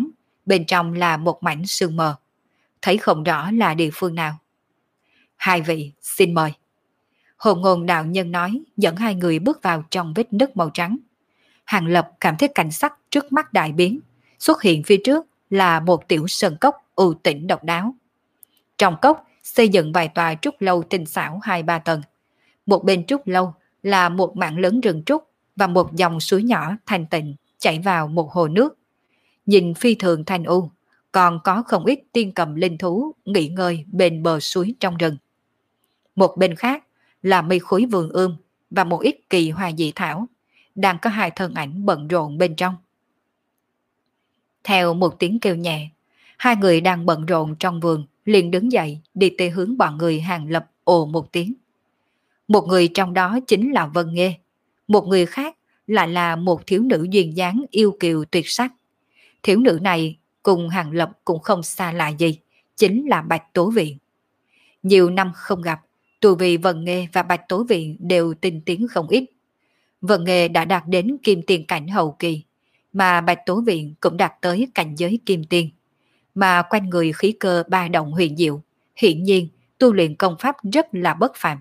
bên trong là một mảnh sương mờ, thấy không rõ là địa phương nào. Hai vị, xin mời. Hồn ngôn đạo nhân nói, dẫn hai người bước vào trong vết nứt màu trắng. Hàng Lập cảm thấy cảnh sắc trước mắt đại biến, xuất hiện phía trước là một tiểu sơn cốc u tĩnh độc đáo. Trong cốc xây dựng vài tòa trúc lâu tinh xảo hai ba tầng. Một bên trúc lâu là một mảng lớn rừng trúc và một dòng suối nhỏ thanh tịnh chảy vào một hồ nước. Nhìn phi thường thanh u, còn có không ít tiên cầm linh thú nghỉ ngơi bên bờ suối trong rừng. Một bên khác là mây khối vườn ươm và một ít kỳ hoa dị thảo, đang có hai thân ảnh bận rộn bên trong. Theo một tiếng kêu nhẹ, hai người đang bận rộn trong vườn liền đứng dậy đi tới hướng bọn người Hàng Lập ồ một tiếng. Một người trong đó chính là Vân Nghê, một người khác lại là một thiếu nữ duyên dáng yêu kiều tuyệt sắc. Thiếu nữ này cùng Hàng Lập cũng không xa lạ gì, chính là Bạch Tố Viện. Nhiều năm không gặp, tu vi Vân Nghê và Bạch Tố Viện đều tinh tiến không ít. Vân Nghê đã đạt đến kim tiền cảnh hậu kỳ, mà Bạch Tố Viện cũng đạt tới cảnh giới kim tiên. Mà quanh người khí cơ ba động huyền diệu, hiển nhiên tu luyện công pháp rất là bất phàm.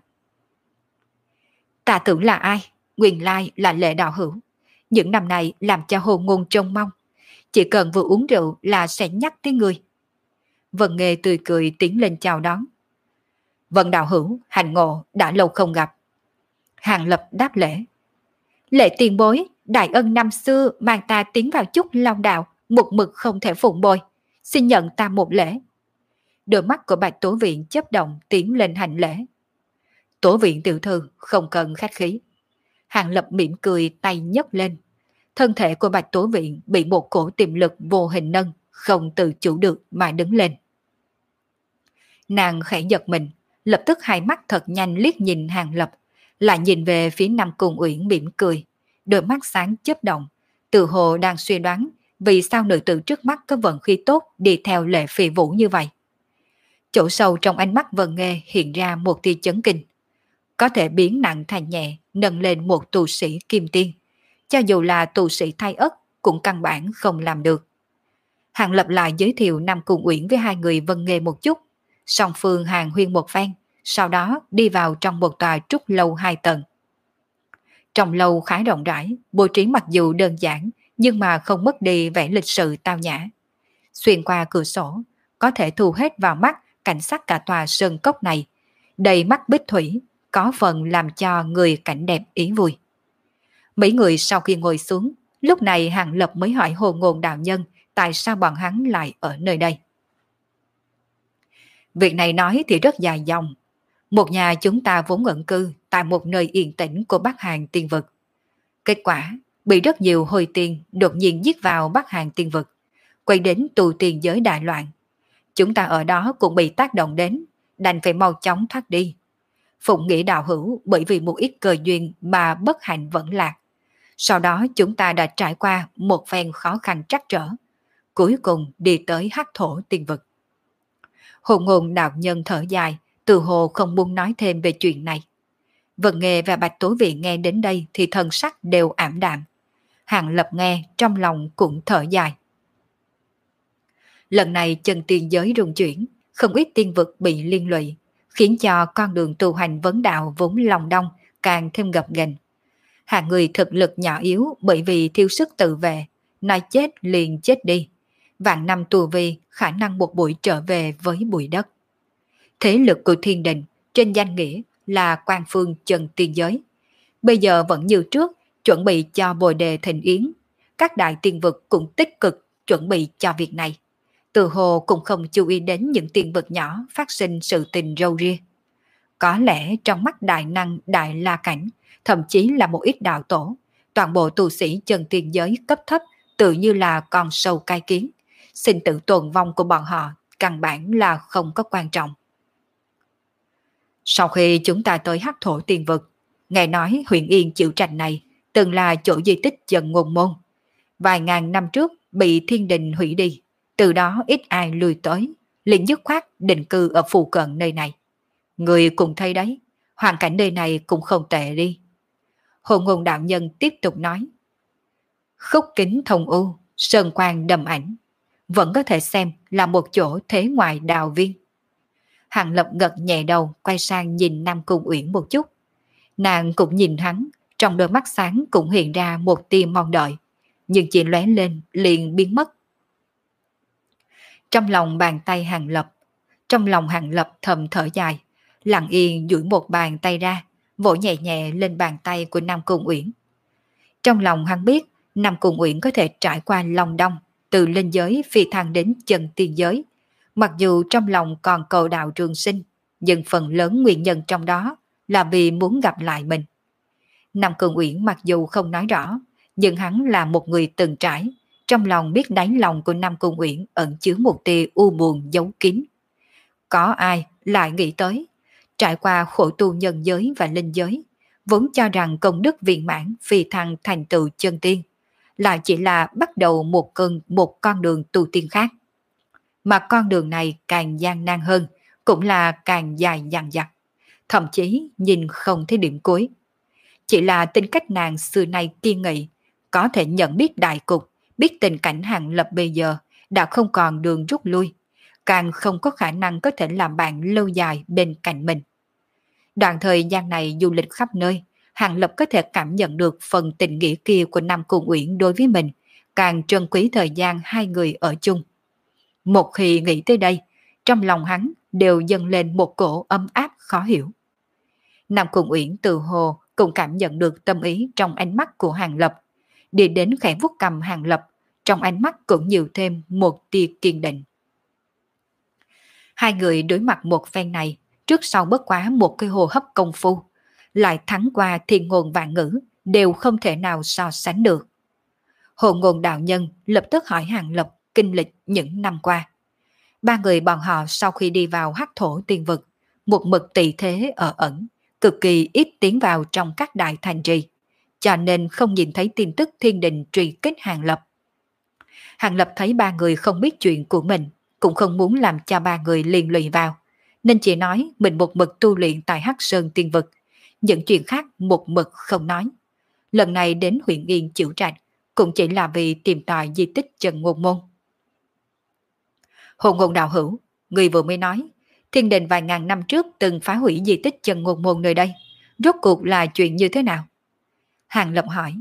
Ta tưởng là ai? Nguyên lai là Lệ đạo hữu. Những năm này làm cho hồn ngôn trông mong. Chỉ cần vừa uống rượu là sẽ nhắc tới người. Vân Nghê tươi cười tiến lên chào đón. Vân đạo hữu, hành ngộ, đã lâu không gặp. Hàng Lập đáp lễ. Lệ tiền bối, đại ân năm xưa mang ta tiến vào chút long đạo, một mực không thể phụng bồi. Xin nhận ta một lễ. Đôi mắt của Bạch Tố Viện chớp động tiến lên hành lễ. Tố Viện tiểu thư không cần khách khí. Hàng Lập mỉm cười tay nhấc lên. Thân thể của Bạch Tố Viện bị một cổ tiềm lực vô hình nâng, không tự chủ được mà đứng lên. Nàng khẽ giật mình, lập tức hai mắt thật nhanh liếc nhìn Hàng Lập, lại nhìn về phía Nam Cung Uyển mỉm cười, đôi mắt sáng chớp động, tự hồ đang suy đoán vì sao nữ tử trước mắt có vận khí tốt đi theo Lệ Phi Vũ như vậy. Chỗ sâu trong ánh mắt Vân Nghê hiện ra một tia chấn kinh. Có thể biến nặng thành nhẹ, nâng lên một tu sĩ kim tiên. Cho dù là tu sĩ thai ất cũng căn bản không làm được. Hàng Lập lại giới thiệu Nam Cung Uyển với hai người Vân Nghê một chút. Song phương hàng huyên một phen, sau đó đi vào trong một tòa trúc lâu hai tầng. Trong lâu khá rộng rãi, bố trí mặc dù đơn giản nhưng mà không mất đi vẻ lịch sự tao nhã. Xuyên qua cửa sổ, có thể thu hết vào mắt cảnh sắc cả tòa sơn cốc này. Đầy mắt bích thủy, có phần làm cho người cảnh đẹp ý vui. Mấy người sau khi ngồi xuống, lúc này Hàng Lập mới hỏi Hồ Ngôn đạo nhân tại sao bọn hắn lại ở nơi đây. Việc này nói thì rất dài dòng. Một nhà chúng ta vốn ẩn cư tại một nơi yên tĩnh của Bắc Hàn tiên vực. Kết quả, bị rất nhiều hồi tiên đột nhiên giết vào Bắc Hàn tiên vực, quay đến tu tiên giới đại loạn. Chúng ta ở đó cũng bị tác động đến, đành phải mau chóng thoát đi. Phụng nghĩ đạo hữu bởi vì một ít cơ duyên mà bất hạnh vẫn lạc. Sau đó chúng ta đã trải qua một phen khó khăn trắc trở, cuối cùng đi tới hắc thổ tiên vực. Hồn ngôn đạo nhân thở dài, từ hồ không muốn nói thêm về chuyện này. Vân Nghê và Bạch Tố Viện nghe đến đây thì thần sắc đều ảm đạm. Hàng Lập nghe trong lòng cũng thở dài. Lần này chân tiên giới rung chuyển, không ít tiên vực bị liên lụy, khiến cho con đường tu hành vấn đạo vốn lòng đông càng thêm gập ghềnh. Hàng người thực lực nhỏ yếu bởi vì thiếu sức tự vệ, nói chết liền chết đi. Vạn năm tu vi khả năng một buổi trở về với bụi đất. Thế lực của thiên đình trên danh nghĩa là quan phương chân tiên giới. Bây giờ vẫn như trước chuẩn bị cho bồ đề thịnh yến. Các đại tiên vực cũng tích cực chuẩn bị cho việc này. Từ hồ cũng không chú ý đến những tiên vực nhỏ phát sinh sự tình râu ria. Có lẽ trong mắt đại năng đại la cảnh, thậm chí là một ít đạo tổ, toàn bộ tu sĩ chân tiên giới cấp thấp tự như là con sâu cai kiến. Sinh tử tồn vong của bọn họ căn bản là không có quan trọng. Sau khi chúng ta tới hắc thổ tiên vực, nghe nói huyện Yên chịu tranh này từng là chỗ di tích Dần Ngôn Môn. Vài ngàn năm trước bị thiên đình hủy đi, từ đó ít ai lui tới, liền dứt khoát định cư ở phụ cận nơi này. Người cùng thấy đấy, hoàn cảnh nơi này cũng không tệ đi. Hồ Ngôn đạo nhân tiếp tục nói. Khúc kính thông u, sơn quang đầm ảnh. vẫn có thể xem là một chỗ thế ngoại đào viên. Hàng Lập gật nhẹ đầu, quay sang nhìn Nam Cung Uyển một chút. Nàng cũng nhìn hắn, trong đôi mắt sáng cũng hiện ra một tia mong đợi, nhưng chỉ lóe lên liền biến mất. Trong lòng bàn tay Hàng Lập, trong lòng Hàng Lập thầm thở dài, lặng yên duỗi một bàn tay ra, vỗ nhẹ nhẹ lên bàn tay của Nam Cung Uyển. Trong lòng hắn biết, Nam Cung Uyển có thể trải qua lòng đông, từ linh giới phi thăng đến chân tiên giới. Mặc dù trong lòng còn cầu đạo trường sinh, nhưng phần lớn nguyên nhân trong đó là vì muốn gặp lại mình. Nam Cung Uyển mặc dù không nói rõ, nhưng hắn là một người từng trải, trong lòng biết đáy lòng của Nam Cung Uyển ẩn chứa một tia u buồn giấu kín. Có ai lại nghĩ tới, trải qua khổ tu nhân giới và linh giới, vốn cho rằng công đức viên mãn phi thăng thành tựu chân tiên, lại chỉ là bắt đầu một cơn một con đường tu tiên khác. Mà con đường này càng gian nan hơn, cũng là càng dài dằng dặc, thậm chí nhìn không thấy điểm cuối. Chỉ là tính cách nàng xưa nay kiên nghị, có thể nhận biết đại cục, biết tình cảnh Hàng Lập bây giờ đã không còn đường rút lui, càng không có khả năng có thể làm bạn lâu dài bên cạnh mình. Đoạn thời gian này du lịch khắp nơi, Hàng Lập có thể cảm nhận được phần tình nghĩa kia của Nam Cung Uyển đối với mình, càng trân quý thời gian hai người ở chung. Một khi nghĩ tới đây, trong lòng hắn đều dâng lên một cổ ấm áp khó hiểu. Nam Cung Uyển từ hồ cũng cảm nhận được tâm ý trong ánh mắt của Hàng Lập, đi đến khẽ vuốt cầm Hàng Lập, trong ánh mắt cũng nhiều thêm một tia kiên định. Hai người đối mặt một phen này, trước sau bất quá một cái hô hấp công phu, lại thắng qua thiên ngôn vạn ngữ, đều không thể nào so sánh được. Hồ Ngôn đạo nhân lập tức hỏi Hàng Lập kinh lịch những năm qua. Ba người bọn họ sau khi đi vào hắc thổ tiên vực, một mực tị thế ở ẩn, cực kỳ ít tiến vào trong các đại thành trì, cho nên không nhìn thấy tin tức thiên đình truy kích Hàng Lập. Hàng Lập thấy ba người không biết chuyện của mình, cũng không muốn làm cho ba người liên lụy vào, nên chỉ nói mình một mực tu luyện tại Hắc Sơn tiên vực, những chuyện khác một mực không nói. Lần này đến huyện Yên Chiểu Trạch cũng chỉ là vì tìm tòi di tích Trần Ngôn Môn. Hồ Ngôn đạo hữu, người vừa mới nói, thiên đình vài ngàn năm trước từng phá hủy di tích Trần Ngôn Môn nơi đây, rốt cuộc là chuyện như thế nào? Hàng Lập hỏi.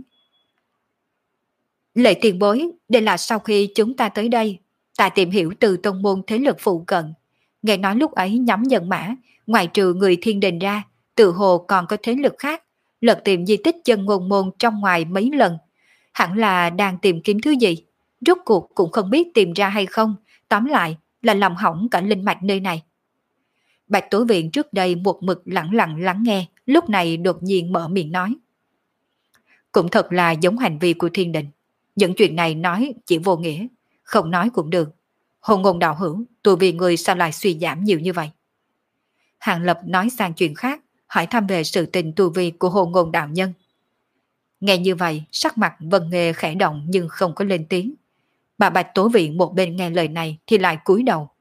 Lệ tiền bối, đây là sau khi chúng ta tới đây, ta tìm hiểu từ tông môn thế lực phụ cận, nghe nói lúc ấy nhóm nhân mã, ngoài trừ người thiên đình ra, tự hồ còn có thế lực khác, lật tìm di tích Chân Ngôn Môn trong ngoài mấy lần. Hẳn là đang tìm kiếm thứ gì, rốt cuộc cũng không biết tìm ra hay không, tóm lại là làm hỏng cả linh mạch nơi này. Bạch Tố Viện trước đây một mực lặng lặng lắng nghe, lúc này đột nhiên mở miệng nói. Cũng thật là giống hành vi của thiên đình, những chuyện này nói chỉ vô nghĩa, không nói cũng được. Hồ Ngôn đạo hữu, tôi vì người sao lại suy giảm nhiều như vậy? Hàng Lập nói sang chuyện khác, hỏi thăm về sự tình tu vi của Hồ Ngôn đạo nhân. Nghe như vậy, sắc mặt Vân Nghê khẽ động nhưng không có lên tiếng. Bà Bạch Tố Viện một bên nghe lời này thì lại cúi đầu.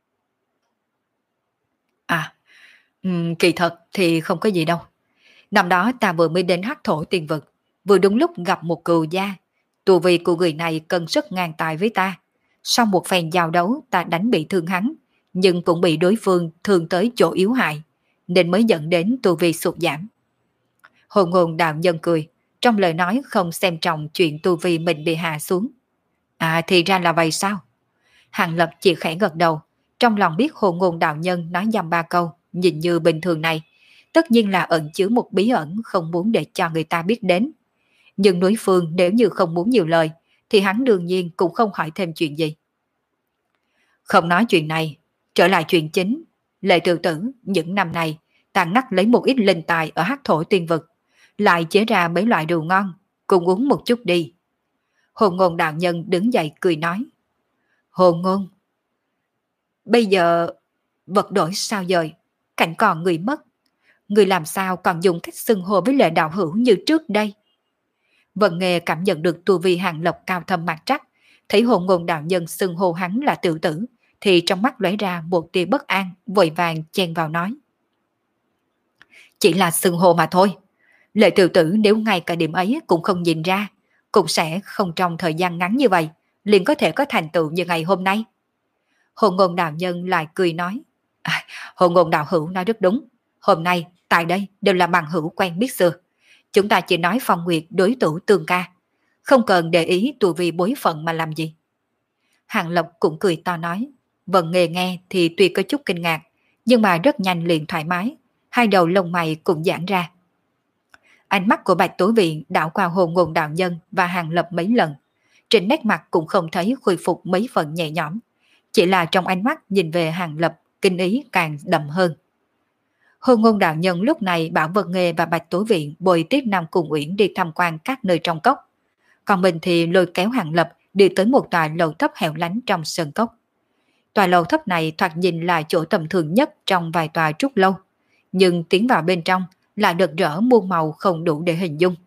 À, um, kỳ thật thì không có gì đâu. Năm đó ta vừa mới đến hắc thổ tiên vực, vừa đúng lúc gặp một cừu gia. Tu vi của người này cần sức ngang tài với ta. Sau một phen giao đấu ta đánh bị thương hắn, nhưng cũng bị đối phương thương tới chỗ yếu hại, nên mới dẫn đến tu vi sụt giảm. Hồ Ngôn đạo nhân cười, trong lời nói không xem trọng chuyện tu vi mình bị hạ xuống. À thì ra là vậy sao? Hàng Lập chỉ khẽ gật đầu, trong lòng biết Hồ Ngôn đạo nhân nói dăm ba câu, nhìn như bình thường này, tất nhiên là ẩn chứa một bí ẩn không muốn để cho người ta biết đến. Nhưng đối phương nếu như không muốn nhiều lời, thì hắn đương nhiên cũng không hỏi thêm chuyện gì. Không nói chuyện này, trở lại chuyện chính. Lệ Tự Tử, những năm này, ta ngắt lấy một ít linh tài ở hắc thổ tiên vực, lại chế ra mấy loại rượu ngon, cùng uống một chút đi. Hồ Ngôn đạo nhân đứng dậy cười nói. Hồ Ngôn, bây giờ vật đổi sao dời, cảnh còn người mất. Người làm sao còn dùng cách xưng hô với Lệ đạo hữu như trước đây? Vân Nghê cảm nhận được tu vi Hàng Lập cao thâm mặt trắc, thấy Hồ Ngôn đạo nhân xưng hô hắn là Tự Tử, thì trong mắt lóe ra một tia bất an, vội vàng chen vào nói. Chỉ là xưng hô mà thôi. Lệ Tự Tử nếu ngay cả điểm ấy cũng không nhìn ra, cũng sẽ không trong thời gian ngắn như vậy, liền có thể có thành tựu như ngày hôm nay. Hồ Ngôn đạo nhân lại cười nói, à, Hồ Ngôn đạo hữu nói rất đúng, hôm nay tại đây đều là bằng hữu quen biết xưa. Chúng ta chỉ nói phong nguyệt đối thủ tương ca, không cần để ý tu vi bối phận mà làm gì. Hàng Lập cũng cười to nói, Vân Nghề nghe thì tuy có chút kinh ngạc, nhưng mà rất nhanh liền thoải mái, hai đầu lông mày cũng giãn ra. Ánh mắt của Bạch Tố Viện đảo qua Hồ Ngôn đạo nhân và Hàng Lập mấy lần, trên nét mặt cũng không thấy khôi phục mấy phần nhẹ nhõm, chỉ là trong ánh mắt nhìn về Hàng Lập, kinh ý càng đậm hơn. Hồ Ngôn đạo nhân lúc này bảo Vân Nghề và Bạch Tố Viện bồi tiếp Nam Cung Uyển đi tham quan các nơi trong cốc, còn mình thì lôi kéo Hàng Lập đi tới một tòa lầu thấp hẻo lánh trong sơn cốc. Tòa lầu thấp này thoạt nhìn là chỗ tầm thường nhất trong vài tòa trúc lâu, nhưng tiến vào bên trong là rực rỡ muôn màu không đủ để hình dung.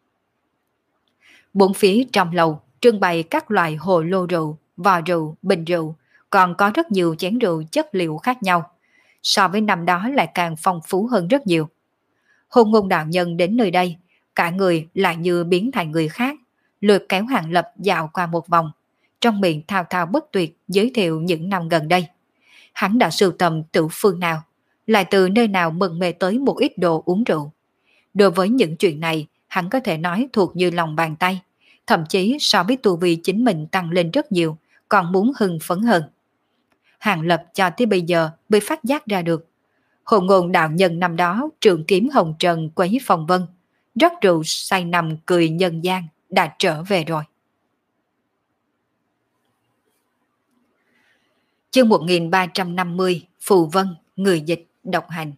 Bốn phía trong lầu trưng bày các loại hồ lô rượu, vò rượu, bình rượu, còn có rất nhiều chén rượu chất liệu khác nhau. So với năm đó lại càng phong phú hơn rất nhiều. Hồ Ngôn đạo nhân đến nơi đây, cả người lại như biến thành người khác, lôi kéo Hàng Lập dạo qua một vòng, trong miệng thao thao bất tuyệt giới thiệu những năm gần đây. Hắn đã sưu tầm tử phương nào, lại từ nơi nào mừng mê tới một ít đồ uống rượu. Đối với những chuyện này, hắn có thể nói thuộc như lòng bàn tay, thậm chí so với tu vi chính mình tăng lên rất nhiều, còn muốn hưng phấn hơn. Hàng Lập cho tới bây giờ mới phát giác ra được. Hồ Ngôn đạo nhân năm đó trường kiếm hồng trần quấy phong vân, rót rượu say nằm cười nhân gian, đã trở về rồi. Chương một nghìn ba trăm năm mươi, Phù Vân, người dịch, độc hành.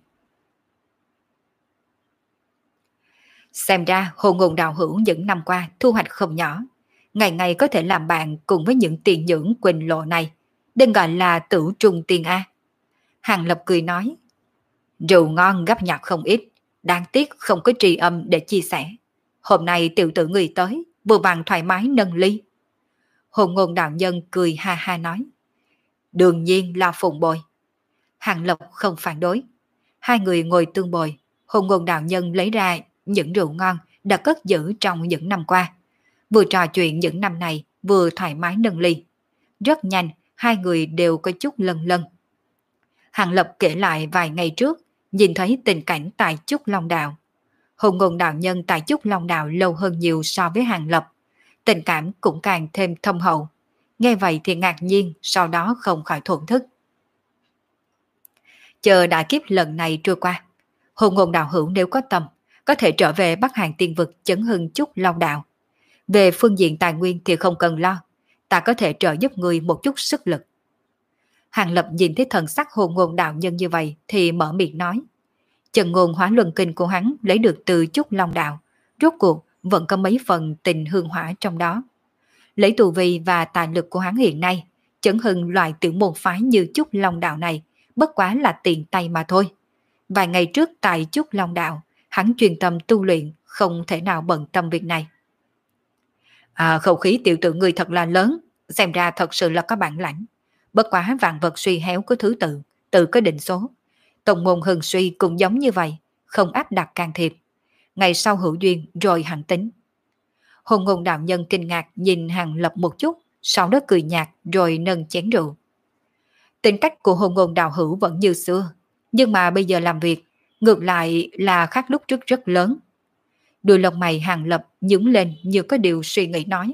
Xem ra Hồ Ngôn đạo hữu những năm qua thu hoạch không nhỏ, ngày ngày có thể làm bạn cùng với những tiền nhưỡng quỳnh lộ này, đừng gọi là tử trung tiên A. Hàng Lập cười nói, rượu ngon gấp nhặt không ít, đáng tiếc không có tri âm để chia sẻ. Hôm nay tiểu tử người tới, vừa bằng thoải mái nâng ly. Hồ Ngôn đạo nhân cười ha ha nói, đương nhiên là phụng bồi. Hàng Lập không phản đối. Hai người ngồi tương bồi, Hồ Ngôn đạo nhân lấy ra những rượu ngon đã cất giữ trong những năm qua. Vừa trò chuyện những năm này, vừa thoải mái nâng ly. Rất nhanh, hai người đều có chút lân lân. Hàng Lập kể lại vài ngày trước, nhìn thấy tình cảnh tại Trúc Long Đạo. Hồ Ngôn đạo nhân tại Trúc Long Đạo lâu hơn nhiều so với Hàng Lập. Tình cảm cũng càng thêm thâm hậu. Nghe vậy thì ngạc nhiên, sau đó không khỏi thổn thức. Chờ đại kiếp lần này trôi qua, Hồ Ngôn đạo hữu nếu có tâm, có thể trở về Bắc Hàng Tiên Vực chấn hưng Trúc Long Đạo. Về phương diện tài nguyên thì không cần lo, ta có thể trợ giúp người một chút sức lực. Hàng Lập nhìn thấy thần sắc Hồ Ngôn đạo nhân như vậy thì mở miệng nói. Chân ngôn hóa luân kinh của hắn lấy được từ Trúc Long Đạo, rốt cuộc vẫn có mấy phần tình hương hỏa trong đó. Lấy tu vi và tài lực của hắn hiện nay, chấn hưng loại tiểu môn phái như Trúc Long Đạo này bất quá là tiền tay mà thôi. Vài ngày trước tại Trúc Long Đạo, hắn chuyên tâm tu luyện, không thể nào bận tâm việc này. À, khẩu khí tiểu tử người thật là lớn, xem ra thật sự là có bản lãnh. Bất quá vạn vật suy héo có thứ tự, tự có định số. Tông môn hưng suy cũng giống như vậy, không áp đặt can thiệp. Ngày sau hữu duyên rồi hẳn tính. Hồ Ngôn đạo nhân kinh ngạc nhìn Hàng Lập một chút, sau đó cười nhạt rồi nâng chén rượu. Tính cách của Hồ Ngôn đạo hữu vẫn như xưa, nhưng mà bây giờ làm việc, ngược lại là khác lúc trước rất lớn. Đôi lông mày Hàng Lập nhướng lên như có điều suy nghĩ nói.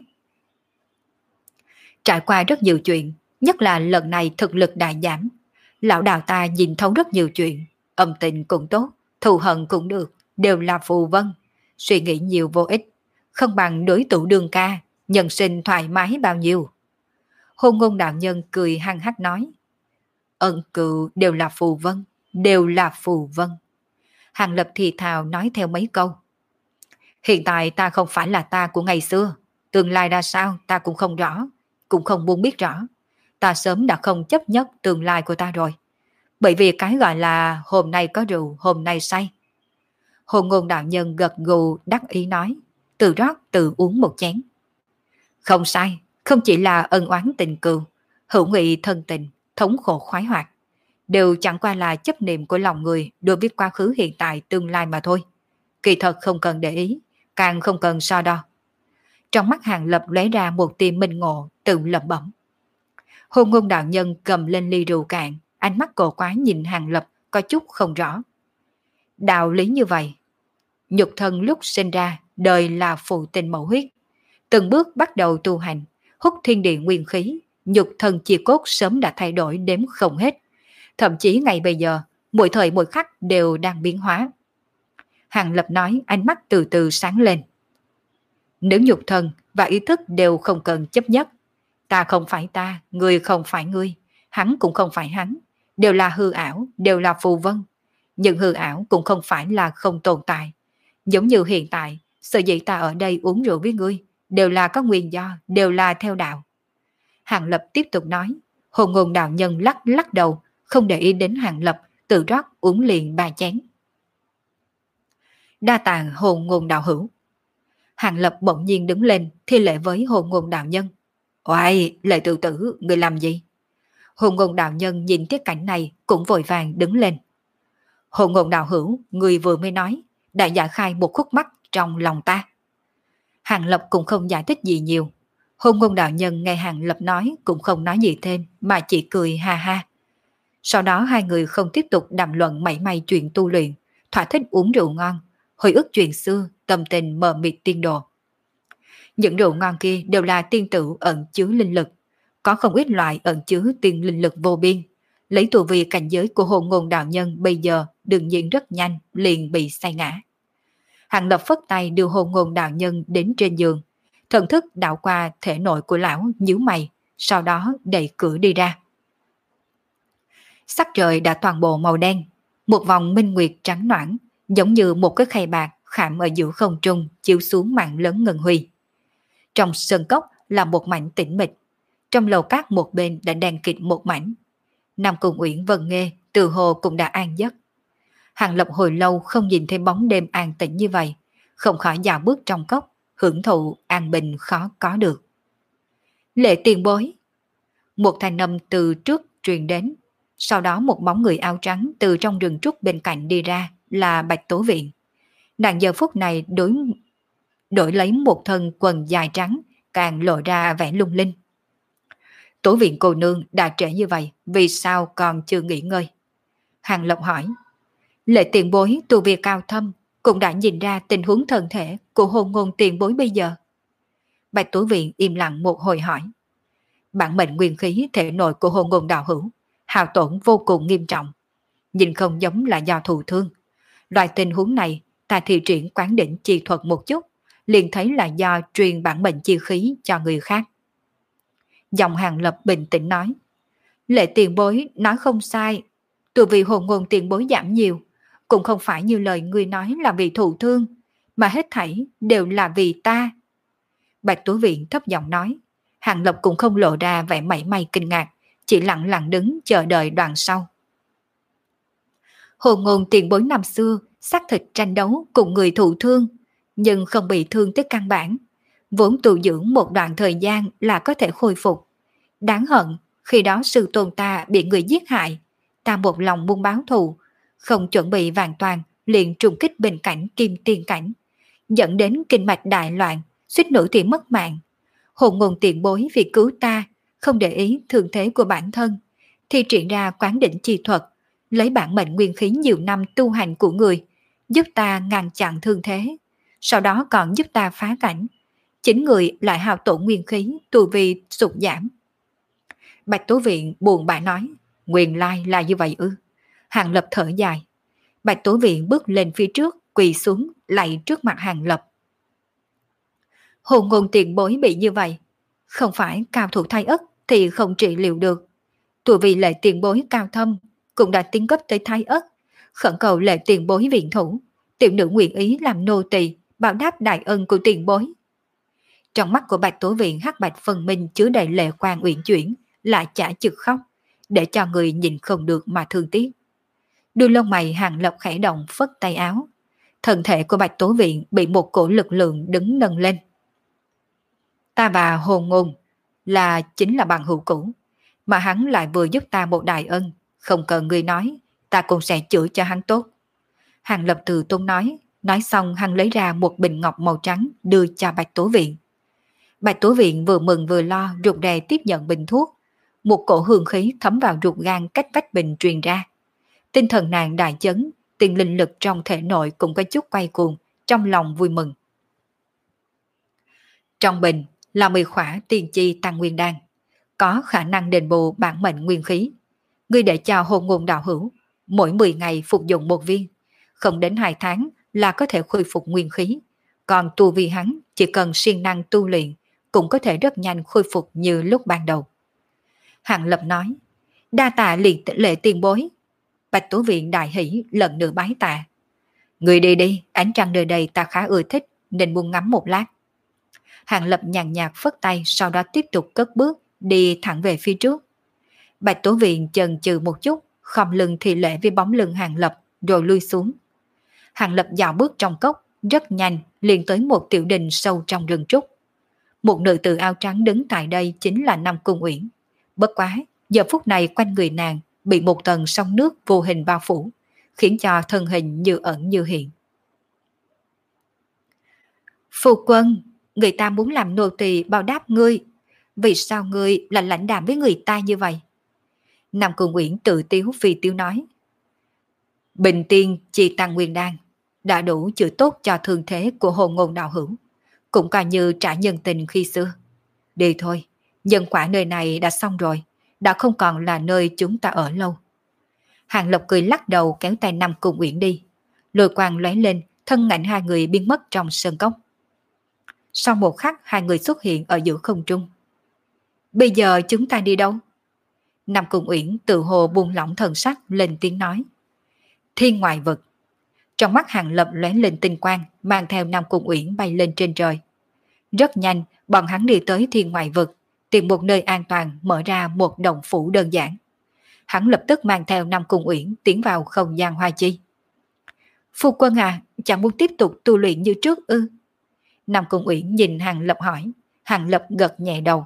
Trải qua rất nhiều chuyện, nhất là lần này thực lực đại giảm. Lão đạo ta nhìn thấu rất nhiều chuyện, âm tình cũng tốt, thù hận cũng được, đều là phù vân. Suy nghĩ nhiều vô ích, không bằng đối thủ đường ca, nhân sinh thoải mái bao nhiêu. Hồ Ngôn đạo nhân cười hăng hắc nói. Ân cựu đều là phù vân, đều là phù vân. Hàng Lập thì thào nói theo mấy câu. Hiện tại ta không phải là ta của ngày xưa, tương lai ra sao ta cũng không rõ, cũng không muốn biết rõ. Ta sớm đã không chấp nhất tương lai của ta rồi. Bởi vì cái gọi là hôm nay có rượu, hôm nay say. Hồ Ngôn đạo nhân gật gù đắc ý nói, tự rót tự uống một chén. Không sai, không chỉ là ân oán tình cừu, hữu nghị thân tình, thống khổ khoái hoạt, đều chẳng qua là chấp niệm của lòng người đối với quá khứ hiện tại tương lai mà thôi. Kỳ thật không cần để ý, càng không cần so đo. Trong mắt Hàng Lập lóe ra một tia minh ngộ, tự lẩm bẩm. Hôn Ngôn đạo nhân cầm lên ly rượu cạn, ánh mắt cổ quái nhìn Hàng Lập có chút không rõ. Đạo lý như vậy, nhục thân lúc sinh ra, đời là phụ tinh mẫu huyết. Từng bước bắt đầu tu hành, hút thiên địa nguyên khí, nhục thân chia cốt sớm đã thay đổi đếm không hết. Thậm chí ngày bây giờ, mỗi thời mỗi khắc đều đang biến hóa. Hàng Lập nói, ánh mắt từ từ sáng lên. Nếu nhục thân và ý thức đều không cần chấp nhất, ta không phải ta, ngươi không phải ngươi, hắn cũng không phải hắn, đều là hư ảo, đều là phù vân. Nhưng hư ảo cũng không phải là không tồn tại. Giống như hiện tại, sở dĩ ta ở đây uống rượu với ngươi, đều là có nguyên do, đều là theo đạo. Hàng Lập tiếp tục nói, Hồn Ngôn đạo nhân lắc lắc đầu, không để ý đến Hàng Lập, tự rót uống liền ba chén. Đa tạng Hồn Ngôn đạo hữu. Hàng Lập bỗng nhiên đứng lên, thi lễ với Hồn Ngôn đạo nhân. Oai, Lệ Tự Tử, người làm gì? Hồn Ngôn đạo nhân nhìn thấy cảnh này cũng vội vàng đứng lên. Hồn Ngôn đạo hữu, người vừa mới nói, đã giải khai một khúc mắc trong lòng ta. Hàng Lập cũng không giải thích gì nhiều. Hồn Ngôn đạo nhân nghe Hàng Lập nói cũng không nói gì thêm mà chỉ cười ha ha. Sau đó hai người không tiếp tục đàm luận mảy may chuyện tu luyện, thỏa thích uống rượu ngon, hồi ức chuyện xưa, tâm tình mờ mịt tiên đồ. Những rượu ngon kia đều là tiên tử ẩn chứa linh lực, có không ít loại ẩn chứa tiên linh lực vô biên. Lấy tu vi cảnh giới của Hồn Ngôn đạo nhân bây giờ đương nhiên rất nhanh liền bị say ngã. Hàng Lập phất tay đưa Hồn Ngôn đạo nhân đến trên giường, thần thức đảo qua thể nội của lão nhíu mày, sau đó đẩy cửa đi ra. Sắc trời đã toàn bộ màu đen, một vòng minh nguyệt trắng noãn, giống như một cái khay bạc khảm ở giữa không trung chiếu xuống mạng lớn ngân huy. Trong sơn cốc là một mảnh tĩnh mịch, trong lầu cát một bên đã đèn kịt một mảnh. Nam Cung Uyển Vân Nghê từ hồ cũng đã an giấc. Hàng Lập hồi lâu không nhìn thấy bóng đêm an tĩnh như vậy, không khỏi dạo bước trong cốc, hưởng thụ an bình khó có được. Lệ tiền bối. Một thanh âm từ trước truyền đến, sau đó một bóng người áo trắng từ trong rừng trúc bên cạnh đi ra là Bạch Tố Viện. Nàng giờ phút này đối, đổi lấy một thân quần dài trắng, càng lộ ra vẻ lung linh. Tố Viện cô nương đã trễ như vậy, vì sao còn chưa nghỉ ngơi? Hàng Lập hỏi. Lệ tiền bối tu vi cao thâm, cũng đã nhìn ra tình huống thân thể của Hồn Ngôn tiền bối bây giờ. Bạch Tố Viện im lặng một hồi hỏi. Bản mệnh nguyên khí thể nội của Hồn Ngôn đạo hữu hao tổn vô cùng nghiêm trọng, nhìn không giống là do thụ thương. Loại tình huống này ta thi triển quán đỉnh chi thuật một chút, liền thấy là do truyền bản mệnh chi khí cho người khác. Giọng Hàng Lập bình tĩnh nói. Lệ tiền bối nói không sai, từ vì Hồn Ngôn tiền bối giảm nhiều, cũng không phải như lời người nói là vì thụ thương, mà hết thảy đều là vì ta. Bạch Tố Viện thấp giọng nói. Hàng Lập cũng không lộ ra vẻ mảy may kinh ngạc, chỉ lặng lặng đứng chờ đợi đoạn sau. Hồn Ngôn tiền bối năm xưa xác thịt tranh đấu cùng người thụ thương, nhưng không bị thương tới căn bản, vốn tu dưỡng một đoạn thời gian là có thể khôi phục. Đáng hận khi đó sư tôn ta bị người giết hại, ta một lòng muốn báo thù, không chuẩn bị vàng toàn liền trùng kích bên cạnh kim tiên cảnh, dẫn đến kinh mạch đại loạn, suýt nữa thì mất mạng. Hồn Ngôn tiền bối vì cứu ta, không để ý thương thế của bản thân, thì triển ra quán đỉnh chi thuật, lấy bản mệnh nguyên khí nhiều năm tu hành của người, giúp ta ngăn chặn thương thế, sau đó còn giúp ta phá cảnh. Chính người lại hao tổn nguyên khí, tu vi sụt giảm. Bạch Tố Viện buồn bã nói, nguyên lai là như vậy ư? Hàng Lập thở dài. Bạch Tố Viện bước lên phía trước, quỳ xuống, lạy trước mặt Hàng Lập. Hồn Ngôn tiền bối bị như vậy, không phải cao thủ thay ất thì không trị liệu được. Tuổi vì Lệ tiền bối cao thâm, cũng đã tiến cấp tới thái ất, khẩn cầu Lệ tiền bối viện thủ, tiểu nữ nguyện ý làm nô tỳ báo đáp đại ân của tiền bối. Trong mắt của Bạch Tố Viện hắc bạch phân minh chứa đầy lệ quang uyển chuyển, lại chả chực khóc, để cho người nhìn không được mà thương tiếc. Đuôi lông mày Hàng Lập khẽ động phất tay áo, thân thể của Bạch Tố Viện bị một cổ lực lượng đứng nâng lên. Ta và Hồn Ngôn là chính là bằng hữu cũ, mà hắn lại vừa giúp ta một đại ân, không cần người nói, ta cũng sẽ chữa cho hắn tốt. Hàng Lập từ tôn nói, nói xong hắn lấy ra một bình ngọc màu trắng đưa cho Bạch Tố Viện. Bạch Tố Viện vừa mừng vừa lo rụt rè tiếp nhận bình thuốc. Một cổ hương khí thấm vào ruột gan cách vách bình truyền ra. Tinh thần nàng đại chấn, tiền linh lực trong thể nội cũng có chút quay cuồng, trong lòng vui mừng. Trong bình là mười khỏa tiên chi tăng nguyên đan, có khả năng đền bù bản mệnh nguyên khí. Ngươi để cho hồn ngôn đạo hữu, mỗi mười ngày phục dụng một viên, không đến hai tháng là có thể khôi phục nguyên khí. Còn tu vi hắn chỉ cần siêng năng tu luyện, cũng có thể rất nhanh khôi phục như lúc ban đầu. Hàng Lập nói, đa tạ liệt lệ tiền bối. Bạch Tố Viện đại hỷ lần nữa bái tạ. Người đi đi, ánh trăng nơi đây ta khá ưa thích, nên muốn ngắm một lát. Hàng Lập nhàn nhạt phất tay, sau đó tiếp tục cất bước, đi thẳng về phía trước. Bạch Tố Viện chần chừ một chút, khom lưng thì lễ với bóng lưng Hàng Lập, rồi lui xuống. Hàng Lập dạo bước trong cốc, rất nhanh liền tới một tiểu đình sâu trong rừng trúc. Một nữ tử áo trắng đứng tại đây chính là Nam Cung Uyển. Bất quá, giờ phút này quanh người nàng bị một tầng sóng nước vô hình bao phủ, khiến cho thân hình như ẩn như hiện. Phu quân, người ta muốn làm nô tỳ báo đáp ngươi, vì sao ngươi lại lãnh đạm với người ta như vậy? Nam Cung Uyển tự tiếu phi tiếu nói. Bình tiên chi tăng nguyên đan đã đủ chữa tốt cho thương thế của hồn ngôn đạo hữu, cũng coi như trả nhân tình khi xưa. Đi thôi, nhân quả nơi này đã xong rồi, đã không còn là nơi chúng ta ở lâu. Hàng Lập cười lắc đầu kéo tay Nam Cung Uyển đi. Lôi quang lóe lên, thân ảnh hai người biến mất trong sơn cốc. Sau một khắc hai người xuất hiện ở giữa không trung. Bây giờ chúng ta đi đâu? Nam Cung Uyển tự hồ buông lỏng thần sắc lên tiếng nói. Thiên ngoại vực. Trong mắt Hàng Lập lóe lên tinh quang, mang theo Nam Cung Uyển bay lên trên trời. Rất nhanh, bọn hắn đi tới thiên ngoại vực, tìm một nơi an toàn mở ra một động phủ đơn giản. Hắn lập tức mang theo Nam Cung Uyển tiến vào không gian hoa chi. Phu quân à, chẳng muốn tiếp tục tu luyện như trước ư? Nam Cung Uyển nhìn Hàng Lập hỏi. Hàng Lập gật nhẹ đầu.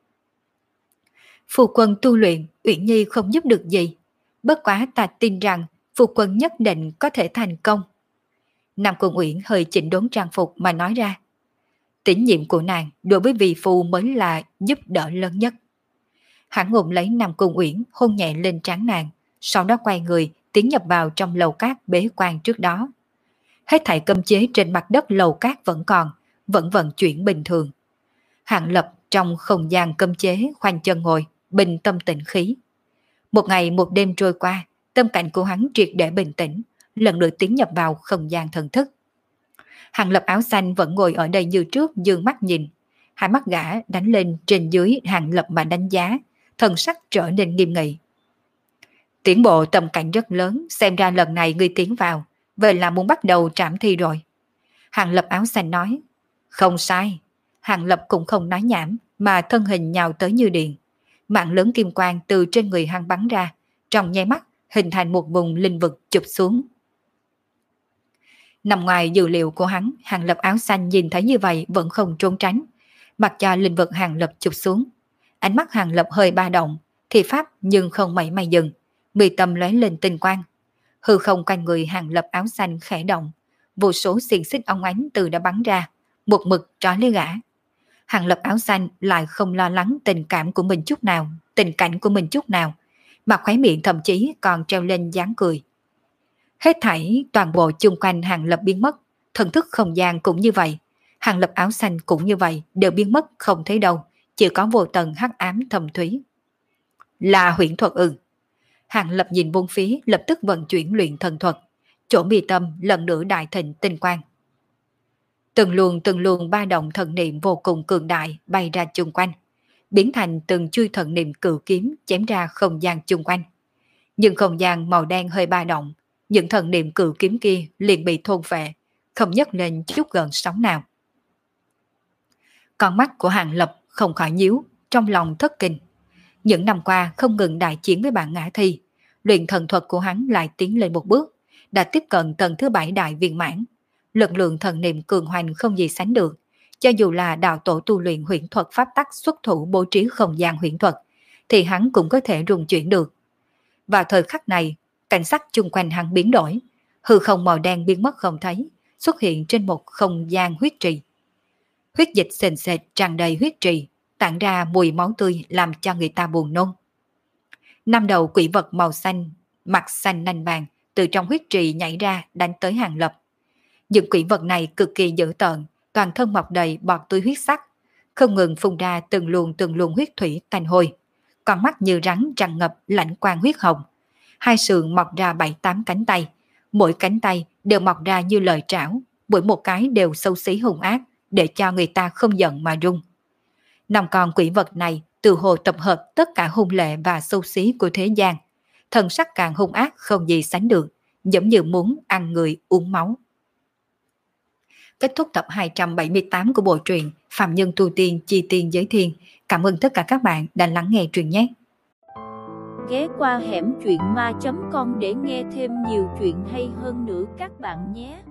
Phu quân tu luyện, Uyển Nhi không giúp được gì. Bất quá ta tin rằng phu quân nhất định có thể thành công. Nam Cung Uyển hơi chỉnh đốn trang phục mà nói ra. Tín nhiệm của nàng đối với vị phu mới là giúp đỡ lớn nhất. Hắn ôm lấy Nam Cung Uyển hôn nhẹ lên trán nàng, sau đó quay người tiến nhập vào trong lầu cát bế quan trước đó. Hết thảy cấm chế trên mặt đất lầu cát vẫn còn, vẫn vận chuyển bình thường. Hàng Lập trong không gian cấm chế khoanh chân ngồi, bình tâm tĩnh khí. Một ngày một đêm trôi qua, tâm cảnh của hắn triệt để bình tĩnh, lần lượt tiến nhập vào không gian thần thức. Hàng Lập áo xanh vẫn ngồi ở đây như trước, dương mắt nhìn. Hai mắt gã đánh lên trên dưới Hàng Lập mà đánh giá, thần sắc trở nên nghiêm nghị. Tiến bộ tầm cảnh rất lớn, xem ra lần này ngươi tiến vào, vậy là muốn bắt đầu trảm thi rồi. Hàng Lập áo xanh nói. Không sai. Hàng Lập cũng không nói nhảm, mà thân hình nhào tới như điện. Mạng lớn kim quang từ trên người hắn bắn ra, trong nháy mắt hình thành một vùng linh vực chụp xuống. Nằm ngoài dự liệu của hắn, Hàng Lập áo xanh nhìn thấy như vậy vẫn không trốn tránh, mặc cho linh vực Hàng Lập chụp xuống. Ánh mắt Hàng Lập hơi ba động, thì pháp nhưng không mảy may dừng, mi tâm lóe lên tinh quang. Hư không quanh người Hàng Lập áo xanh khẽ động, vô số xiềng xích óng ánh từ đã bắn ra, một mực trói lấy gã. Hàng Lập áo xanh lại không lo lắng tình cảm của mình chút nào, tình cảnh của mình chút nào, mà khóe miệng thậm chí còn treo lên dáng cười. Hết thảy toàn bộ chung quanh Hàng Lập biến mất, thần thức không gian cũng như vậy, Hàng Lập áo xanh cũng như vậy, đều biến mất không thấy đâu, chỉ có vô tận hắc ám thầm thúy. Là huyễn thuật ư? Hàng Lập nhìn bốn phía, lập tức vận chuyển luyện thần thuật, chỗ mi tâm lần nữa đại thịnh tinh quang. Từng luồng từng luồng ba động thần niệm vô cùng cường đại bay ra chung quanh, biến thành từng chui thần niệm cự kiếm chém ra không gian chung quanh. Nhưng không gian màu đen hơi ba động, những thần niệm cự kiếm kia liền bị thôn phệ, không nhấc lên chút gợn sóng nào. Con mắt của Hàng Lập không khỏi nhíu, trong lòng thất kinh. Những năm qua không ngừng đại chiến với bạn Ngã Thi, luyện thần thuật của hắn lại tiến lên một bước, đã tiếp cận tầng thứ bảy đại viên mãn. Lực lượng thần niệm cường hoành không gì sánh được, cho dù là đạo tổ tu luyện huyễn thuật pháp tắc xuất thủ bố trí không gian huyễn thuật, thì hắn cũng có thể rung chuyển được. Vào thời khắc này, cảnh sắc chung quanh hắn biến đổi, hư không màu đen biến mất không thấy, xuất hiện trên một không gian huyết trì. huyết dịch sền sệt tràn đầy huyết trì, tản ra mùi máu tươi làm cho người ta buồn nôn. Năm đầu quỷ vật màu xanh, mặt xanh nanh vàng từ trong huyết trì nhảy ra đánh tới Hàng Lập. Những quỷ vật này cực kỳ dữ tợn, toàn thân mọc đầy bọt tươi huyết sắc, không ngừng phun ra từng luồng từng luồng huyết thủy tanh hôi, con mắt như rắn tràn ngập lãnh quang huyết hồng, hai sườn mọc ra bảy tám cánh tay, mỗi cánh tay đều mọc ra như lời trảo, mỗi một cái đều xấu xí hung ác, để cho người ta không giận mà run. Năm con quỷ vật này từ hồ tập hợp tất cả hung lệ và xấu xí của thế gian, thần sắc càng hung ác không gì sánh được, giống như muốn ăn người uống máu. Kết thúc tập hai trăm bảy mươi tám của bộ truyện Phạm Nhân Tu Tiên Chi Tiên Giới Thiên. Cảm ơn tất cả các bạn đã lắng nghe truyện nhé. Ghé qua hẻm truyện ma chấm com để nghe thêm nhiều chuyện hay hơn nữa các bạn nhé.